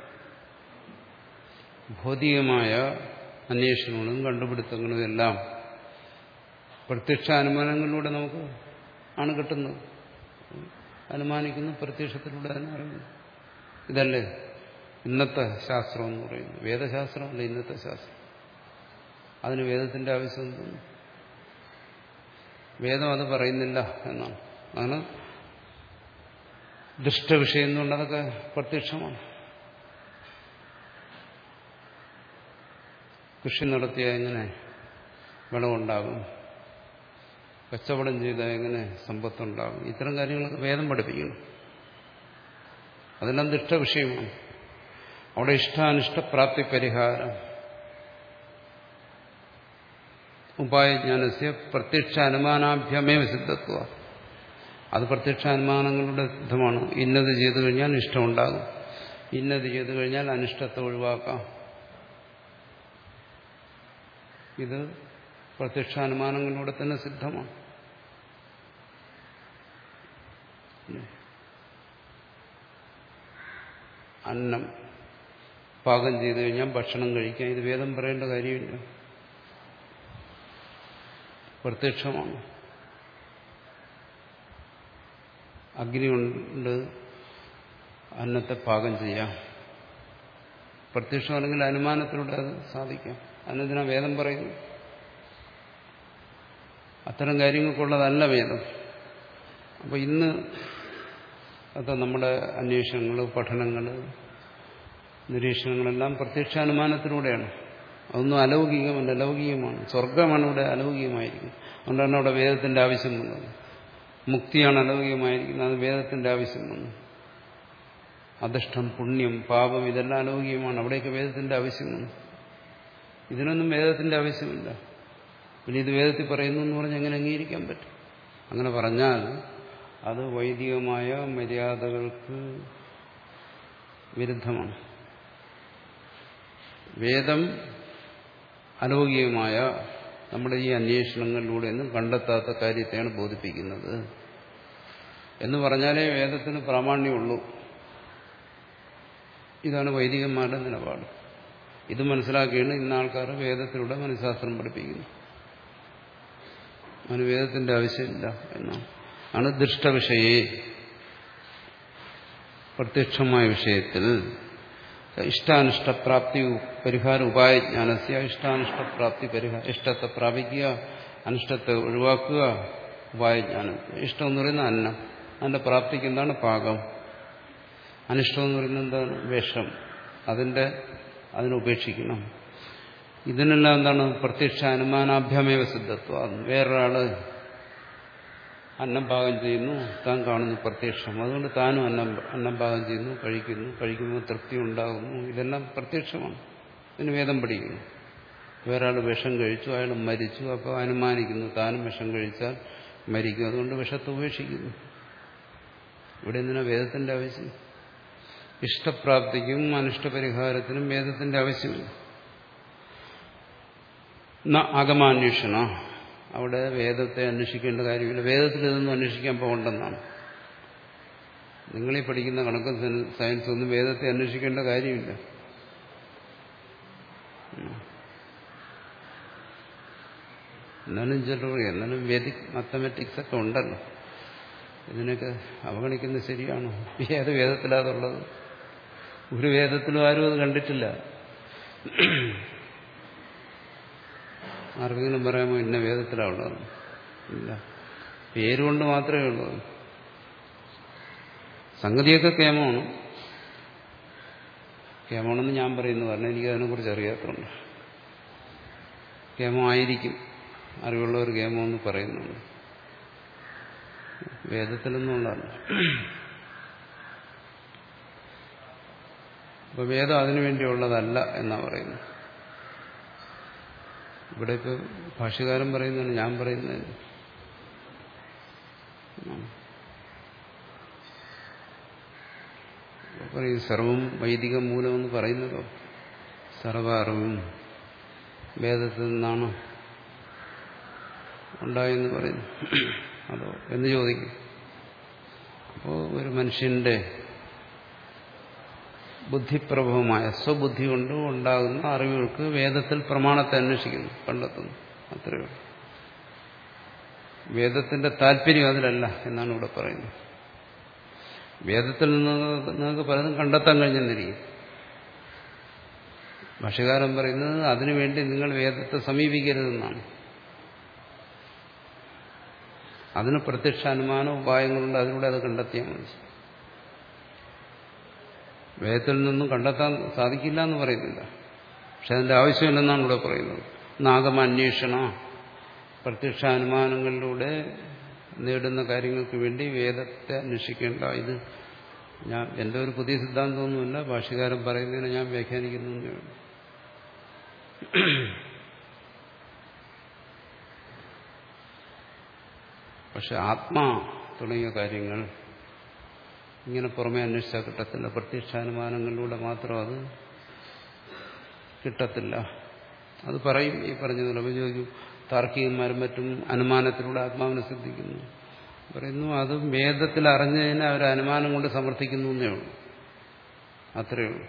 ഭൗതികമായ അന്വേഷണങ്ങളും കണ്ടുപിടുത്തങ്ങളും എല്ലാം പ്രത്യക്ഷ അനുമാനങ്ങളിലൂടെ നമുക്ക് ആണ് കിട്ടുന്നത്. അനുമാനിക്കുന്നു, പ്രത്യക്ഷത്തിലൂടെ തന്നെ അറിയുന്നു. ഇതല്ലേ ഇന്നത്തെ ശാസ്ത്രം എന്ന് പറയുന്നത്. വേദശാസ്ത്രമല്ല ഇന്നത്തെ ശാസ്ത്രം. അതിന് വേദത്തിന്റെ ആവശ്യം തോന്നുന്നു. വേദം അത് പറയുന്നില്ല എന്നാണ്. അതാണ് ദുഷ്ടവിഷയം എന്നുകൊണ്ട് അതൊക്കെ പ്രത്യക്ഷമാണ്. കൃഷി നടത്തിയാൽ എങ്ങനെ വിളവുണ്ടാകും, കച്ചവടം ചെയ്താൽ എങ്ങനെ സമ്പത്തുണ്ടാകും, ഇത്തരം കാര്യങ്ങളൊക്കെ വേദം പഠിപ്പിക്കുന്നു. അതെല്ലാം ദുഷ്ടവിഷയമാണ്. അവിടെ ഇഷ്ടാനിഷ്ടപ്രാപ്തി പരിഹാരം ഉപായജ്ഞാനസ്യ പ്രത്യക്ഷ അനുമാനാഭ്യമേവ സിദ്ധത്വ. അത് പ്രത്യക്ഷ അനുമാനങ്ങളുടെ സിദ്ധമാണ്. ഇന്നത് ചെയ്തു കഴിഞ്ഞാൽ ഇഷ്ടമുണ്ടാകും, ഇന്നത് ചെയ്തു കഴിഞ്ഞാൽ അനിഷ്ടത്തെ ഒഴിവാക്കാം. ഇത് പ്രത്യക്ഷാനുമാനങ്ങളിലൂടെ തന്നെ സിദ്ധമാണ്. അന്നം പാകം ചെയ്തു കഴിഞ്ഞാൽ ഭക്ഷണം കഴിക്കാം. ഇത് വേദം പറയേണ്ട കാര്യമില്ല, പ്രത്യക്ഷമാണ്. അഗ്നി കൊണ്ട് അന്നത്തെ പാകം ചെയ്യാം. പ്രത്യക്ഷമാണെങ്കിൽ അനുമാനത്തിലൂടെ അത് സാധിക്കാം. അതിനെന്തിനാ വേദം പറയുന്നു? അത്തരം കാര്യങ്ങൾക്കുള്ളതല്ല വേദം. അപ്പോൾ ഇന്ന് അത് നമ്മുടെ അന്വേഷണങ്ങൾ, പഠനങ്ങൾ, നിരീക്ഷണങ്ങളെല്ലാം പ്രത്യക്ഷാനുമാനത്തിലൂടെയാണ്. അതൊന്നും അലൗകികമല്ല, ലൗകികമാണ്. സ്വർഗമാണ് ഇവിടെ അലൗകികമായിരിക്കുന്നത്. അതുകൊണ്ടാണ് അവിടെ വേദത്തിന്റെ ആവശ്യം വന്നത്. മുക്തിയാണ് അലൗകികമായിരിക്കുന്നത്, അത് വേദത്തിന്റെ ആവശ്യം വന്നു. അധിഷ്ഠം, പുണ്യം, പാപം ഇതെല്ലാം അലൗകികമാണ്. അവിടേക്ക് വേദത്തിന്റെ ആവശ്യം വന്നു. ഇതിനൊന്നും വേദത്തിന്റെ ആവശ്യമില്ല. പിന്നെ ഇത് വേദത്തിൽ പറയുന്നു എന്ന് പറഞ്ഞാൽ എങ്ങനെ അംഗീകരിക്കാൻ പറ്റും? അങ്ങനെ പറഞ്ഞാൽ അത് വൈദികമായ മര്യാദകൾക്ക് വിരുദ്ധമാണ്. വേദം അലൗകികമായ നമ്മുടെ ഈ അന്വേഷണങ്ങളിലൂടെ ഒന്നും കണ്ടെത്താത്ത കാര്യത്തെയാണ് ബോധിപ്പിക്കുന്നത് എന്ന് പറഞ്ഞാലേ വേദത്തിന് പ്രാമാണ്യമുള്ളൂ. ഇതാണ് വൈദികന്മാരുടെ നിലപാട്. ഇത് മനസ്സിലാക്കിയാണ് ഇന്ന് ആൾക്കാർ വേദത്തിലൂടെ മനഃശാസ്ത്രം പഠിപ്പിക്കുന്നു. അതിന് വേദത്തിന്റെ ആവശ്യമില്ല എന്നാണ്. ആണ് ദൃഷ്ടവിഷയെ, പ്രത്യക്ഷമായ വിഷയത്തിൽ ഇഷ്ടാനിഷ്ടപ്രാപ്തി പരിഹാര ഉപായജ്ഞാനസ്യ ഇഷ്ടാനിഷ്ടപ്രാപ്തി പരിഹാര, ഇഷ്ടത്തെ പ്രാപിക്കുക, അനിഷ്ടത്തെ ഒഴിവാക്കുക, ഉപായജ്ഞാനം. ഇഷ്ടം എന്ന് പറയുന്നത് അന്നം, അതിന്റെ പ്രാപ്തിക്ക് എന്താണ് പാകം. അനിഷ്ടം എന്ന് പറയുന്നത് എന്താണ് വിഷം, അതിന്റെ അതിനുപേക്ഷിക്കണം. ഇതിനെല്ലാം എന്താണ് പ്രത്യക്ഷ അനുമാനാഭ്യമേവ സിദ്ധത്വം. വേറൊരാള് അന്നം പാകം ചെയ്യുന്നു, താൻ കാണുന്നു പ്രത്യക്ഷം, അതുകൊണ്ട് താനും അന്നം അന്നം പാകം ചെയ്യുന്നു, കഴിക്കുന്നു, കഴിക്കുമ്പോൾ തൃപ്തി ഉണ്ടാകുന്നു. ഇതെല്ലാം പ്രത്യക്ഷമാണ്. ഇതിന് വേദം പഠിക്കുന്നു. വേറൊരാൾ വിഷം കഴിച്ചു, അയാൾ മരിച്ചു, അപ്പോൾ അനുമാനിക്കുന്നു താനും വിഷം കഴിച്ചാൽ മരിക്കും, അതുകൊണ്ട് വിഷത്തെ ഉപേക്ഷിക്കുന്നു. ഇവിടെ എന്തിനാ വേദത്തിന്റെ ആവശ്യം? ഇഷ്ടപ്രാപ്തിക്കും അനിഷ്ടപരിഹാരത്തിനും വേദത്തിന്റെ ആവശ്യമില്ല. ആഗമാന്വേഷണ, അവിടെ വേദത്തെ അന്വേഷിക്കേണ്ട കാര്യമില്ല. വേദത്തിൽ ഇതൊന്നും അന്വേഷിക്കാൻ പോകണ്ടെന്നാണ്. നിങ്ങളീ പഠിക്കുന്ന കണക്കും സയൻസ് ഒന്നും വേദത്തെ അന്വേഷിക്കേണ്ട കാര്യമില്ല. എന്നാലും ചിലർ എന്നാലും വേദിക് മാത്തമാറ്റിക്സ് ഒക്കെ ഉണ്ടല്ലോ, ഇതിനൊക്കെ അവഗണിക്കുന്നത് ശരിയാണോ? ഏത് വേദത്തിലാതുള്ളത്? ഒരു വേദത്തിലും ആരും അത് കണ്ടിട്ടില്ല. ആർക്കെങ്കിലും പറയാമോ ഇന്ന വേദത്തിലാണ് ഉള്ളത്? ഇല്ല. പേരുകൊണ്ട് മാത്രമേ ഉള്ളൂ. സംഗതിയൊക്കെ കേമമാണ്. കേമമാണെന്ന് ഞാൻ പറയുന്നു, കാരണം എനിക്ക് അതിനെക്കുറിച്ച് അറിയാത്തതുകൊണ്ട്. കേമമായിരിക്കും, അറിവുള്ളവർ കേമമെന്ന് പറയുന്നുണ്ട്. വേദത്തിലൊന്നും ഉള്ളതല്ല. അപ്പൊ വേദം അതിനുവേണ്ടിയുള്ളതല്ല എന്നാ പറയുന്നത്. ഇവിടെ ഇപ്പോൾ ഭാഷ്യകാരൻ പറയുന്നതാണ്, ഞാൻ പറയുന്നത്. പറയും സർവം വൈദിക മൂലമെന്ന് പറയുന്നതോ സർവ അറിവും വേദത്തിൽ നിന്നാണ് ഉണ്ടായെന്ന് പറയുന്നു. അതോ എന്ന് ചോദിക്കും. അപ്പോൾ ഒരു മനുഷ്യന്റെ ബുദ്ധിപ്രഭവമായ സ്വബുദ്ധി കൊണ്ട് ഉണ്ടാകുന്ന അറിവുകൾക്ക് വേദത്തിൽ പ്രമാണത്തെ അന്വേഷിക്കുന്നു, കണ്ടെത്തുന്നു. അത്രയേ ഉള്ളൂ. വേദത്തിന്റെ താല്പര്യം അതിലല്ല എന്നാണ് ഇവിടെ പറയുന്നത്. വേദത്തിൽ നിന്ന് നിങ്ങൾക്ക് പലതും കണ്ടെത്താൻ കഴിഞ്ഞെന്നിരിക്കും. ഭാഷ്യകാരൻ പറയുന്നത് അതിനുവേണ്ടി നിങ്ങൾ വേദത്തെ സമീപിക്കരുതെന്നാണ്. അതിന് പ്രത്യക്ഷ അനുമാന ഉപായങ്ങളുണ്ട്, അതിലൂടെ അത് കണ്ടെത്തിയാൽ മതി. വേദത്തിൽ നിന്നും കണ്ടെത്താൻ സാധിക്കില്ല എന്ന് പറയുന്നില്ല, പക്ഷെ അതിന്റെ ആവശ്യമില്ലെന്നാണ് ഇവിടെ പറയുന്നത്. നാഗമാന്വേഷണ, പ്രത്യക്ഷാനുമാനങ്ങളിലൂടെ നേടുന്ന കാര്യങ്ങൾക്ക് വേണ്ടി വേദത്തെ അന്വേഷിക്കേണ്ട. ഇത് ഞാൻ എൻ്റെ ഒരു പുതിയ സിദ്ധാന്തമൊന്നുമില്ല, ഭാഷ്യകാരൻ പറയുന്നതിനെ ഞാൻ വ്യാഖ്യാനിക്കുന്നു. പക്ഷെ ആത്മാ തുടങ്ങിയ കാര്യങ്ങൾ ഇങ്ങനെ പുറമെ അന്വേഷിച്ചാൽ കിട്ടത്തില്ല. പ്രത്യക്ഷാനുമാനങ്ങളിലൂടെ മാത്രം അത് കിട്ടത്തില്ല. അത് പറയും ഈ പറഞ്ഞതിൽ. അപ്പോൾ ചോദിക്കും, താർക്കികന്മാരും മറ്റും അനുമാനത്തിലൂടെ ആത്മാവിനെ സിദ്ധിക്കുന്നു പറയുന്നു. അത് വേദത്തിൽ അറിഞ്ഞതിനെ അവർ അനുമാനം കൊണ്ട് സമർത്ഥിക്കുന്നു എന്നേ ഉള്ളൂ. അത്രയേ ഉള്ളൂ.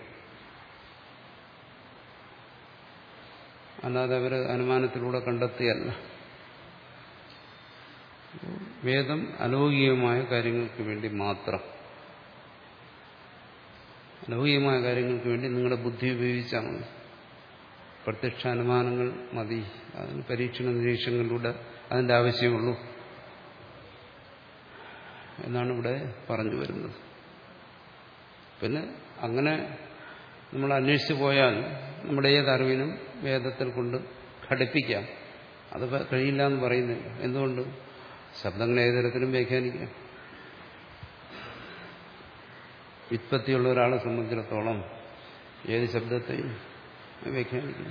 അല്ലാതെ അവർ അനുമാനത്തിലൂടെ കണ്ടെത്തിയല്ല. വേദം അലൗകികമായ കാര്യങ്ങൾക്ക് വേണ്ടി മാത്രം, അലൗകികമായ കാര്യങ്ങൾക്ക് വേണ്ടി നിങ്ങളുടെ ബുദ്ധി ഉപയോഗിച്ചാൽ മതി. പ്രത്യക്ഷാനുമാനങ്ങൾ മതി. അതിന് പരീക്ഷണ നിരീക്ഷണങ്ങളിലൂടെ അതിൻ്റെ ആവശ്യമുള്ളൂ എന്നാണ് ഇവിടെ പറഞ്ഞു വരുന്നത്. പിന്നെ അങ്ങനെ നമ്മൾ അന്വേഷിച്ചു പോയാൽ നമ്മുടെ ഏതറിവിനും വേദത്തിൽ കൊണ്ട് ഘടിപ്പിക്കാം. അത് കഴിയില്ല എന്ന് പറയുന്നില്ല. എന്തുകൊണ്ട്? ശബ്ദങ്ങൾ ഏത് തരത്തിലും വ്യാഖ്യാനിക്കാം. വ്യുത്പത്തിയുള്ള ഒരാളെ സംബന്ധിച്ചിടത്തോളം ഏത് ശബ്ദത്തെയും വ്യാഖ്യാനിക്കാം.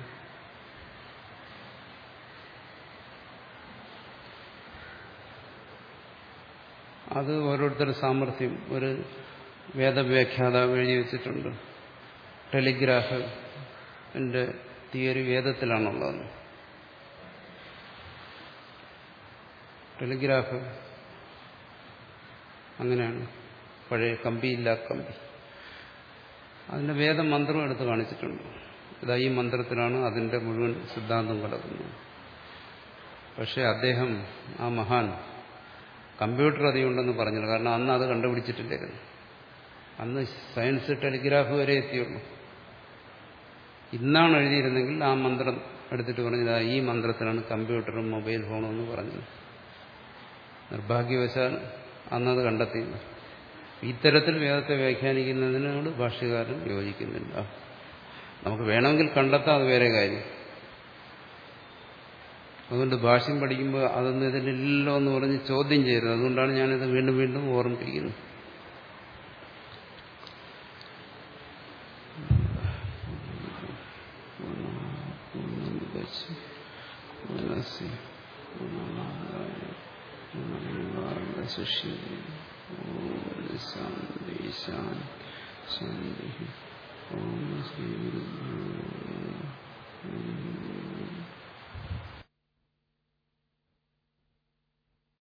അത് ഓരോരുത്തരുടെ സാമർഥ്യം. ഒരു വേദവ്യാഖ്യാതാവ് എഴുതി വെച്ചിട്ടുണ്ട്, ടെലിഗ്രാഫിന്റെ തിയറി വേദത്തിലാണുള്ളത്. ടെലിഗ്രാഫ് അങ്ങനെയാണ്, പഴയ കമ്പിയില്ല കമ്പി. അതിന്റെ വേദമന്ത്രം എടുത്ത് കാണിച്ചിട്ടുണ്ട്. ഇതാ ഈ മന്ത്രത്തിലാണ് അതിന്റെ മുഴുവൻ സിദ്ധാന്തം കിടക്കുന്നത്. പക്ഷെ അദ്ദേഹം, ആ മഹാൻ, കമ്പ്യൂട്ടർ അതിയുണ്ടെന്ന് പറഞ്ഞില്ല. കാരണം അന്ന് അത് കണ്ടുപിടിച്ചിട്ടില്ലായിരുന്നു. അന്ന് സയൻസ് ടെലിഗ്രാഫ് വരെ എത്തിയുള്ളൂ. ഇന്നാണ് എഴുതിയിരുന്നെങ്കിൽ ആ മന്ത്രം എടുത്തിട്ട് പറഞ്ഞത് ഈ മന്ത്രത്തിലാണ് കമ്പ്യൂട്ടറും മൊബൈൽ ഫോണും എന്ന് പറഞ്ഞത്. നിർഭാഗ്യവശാൽ അന്നത് കണ്ടെത്തിയില്ല. ഇത്തരത്തിൽ വേദത്തെ വ്യാഖ്യാനിക്കുന്നതിനോട് ഭാഷ്യകാരൻ യോജിക്കുന്നില്ല. നമുക്ക് വേണമെങ്കിൽ കണ്ടെത്താം, അത് വേറെ കാര്യം. അതുകൊണ്ട് ഭാഷ്യം പഠിക്കുമ്പോൾ അതൊന്നും ഇതിലില്ലല്ലോ എന്ന് പറഞ്ഞ് ചോദ്യം ചെയ്യരുത്. അതുകൊണ്ടാണ് ഞാനിത് വീണ്ടും വീണ്ടും ഓർമ്മിപ്പിക്കുന്നത്. ശാന്തി ശാന്തി ശാന്തി ഓം ശ്രീ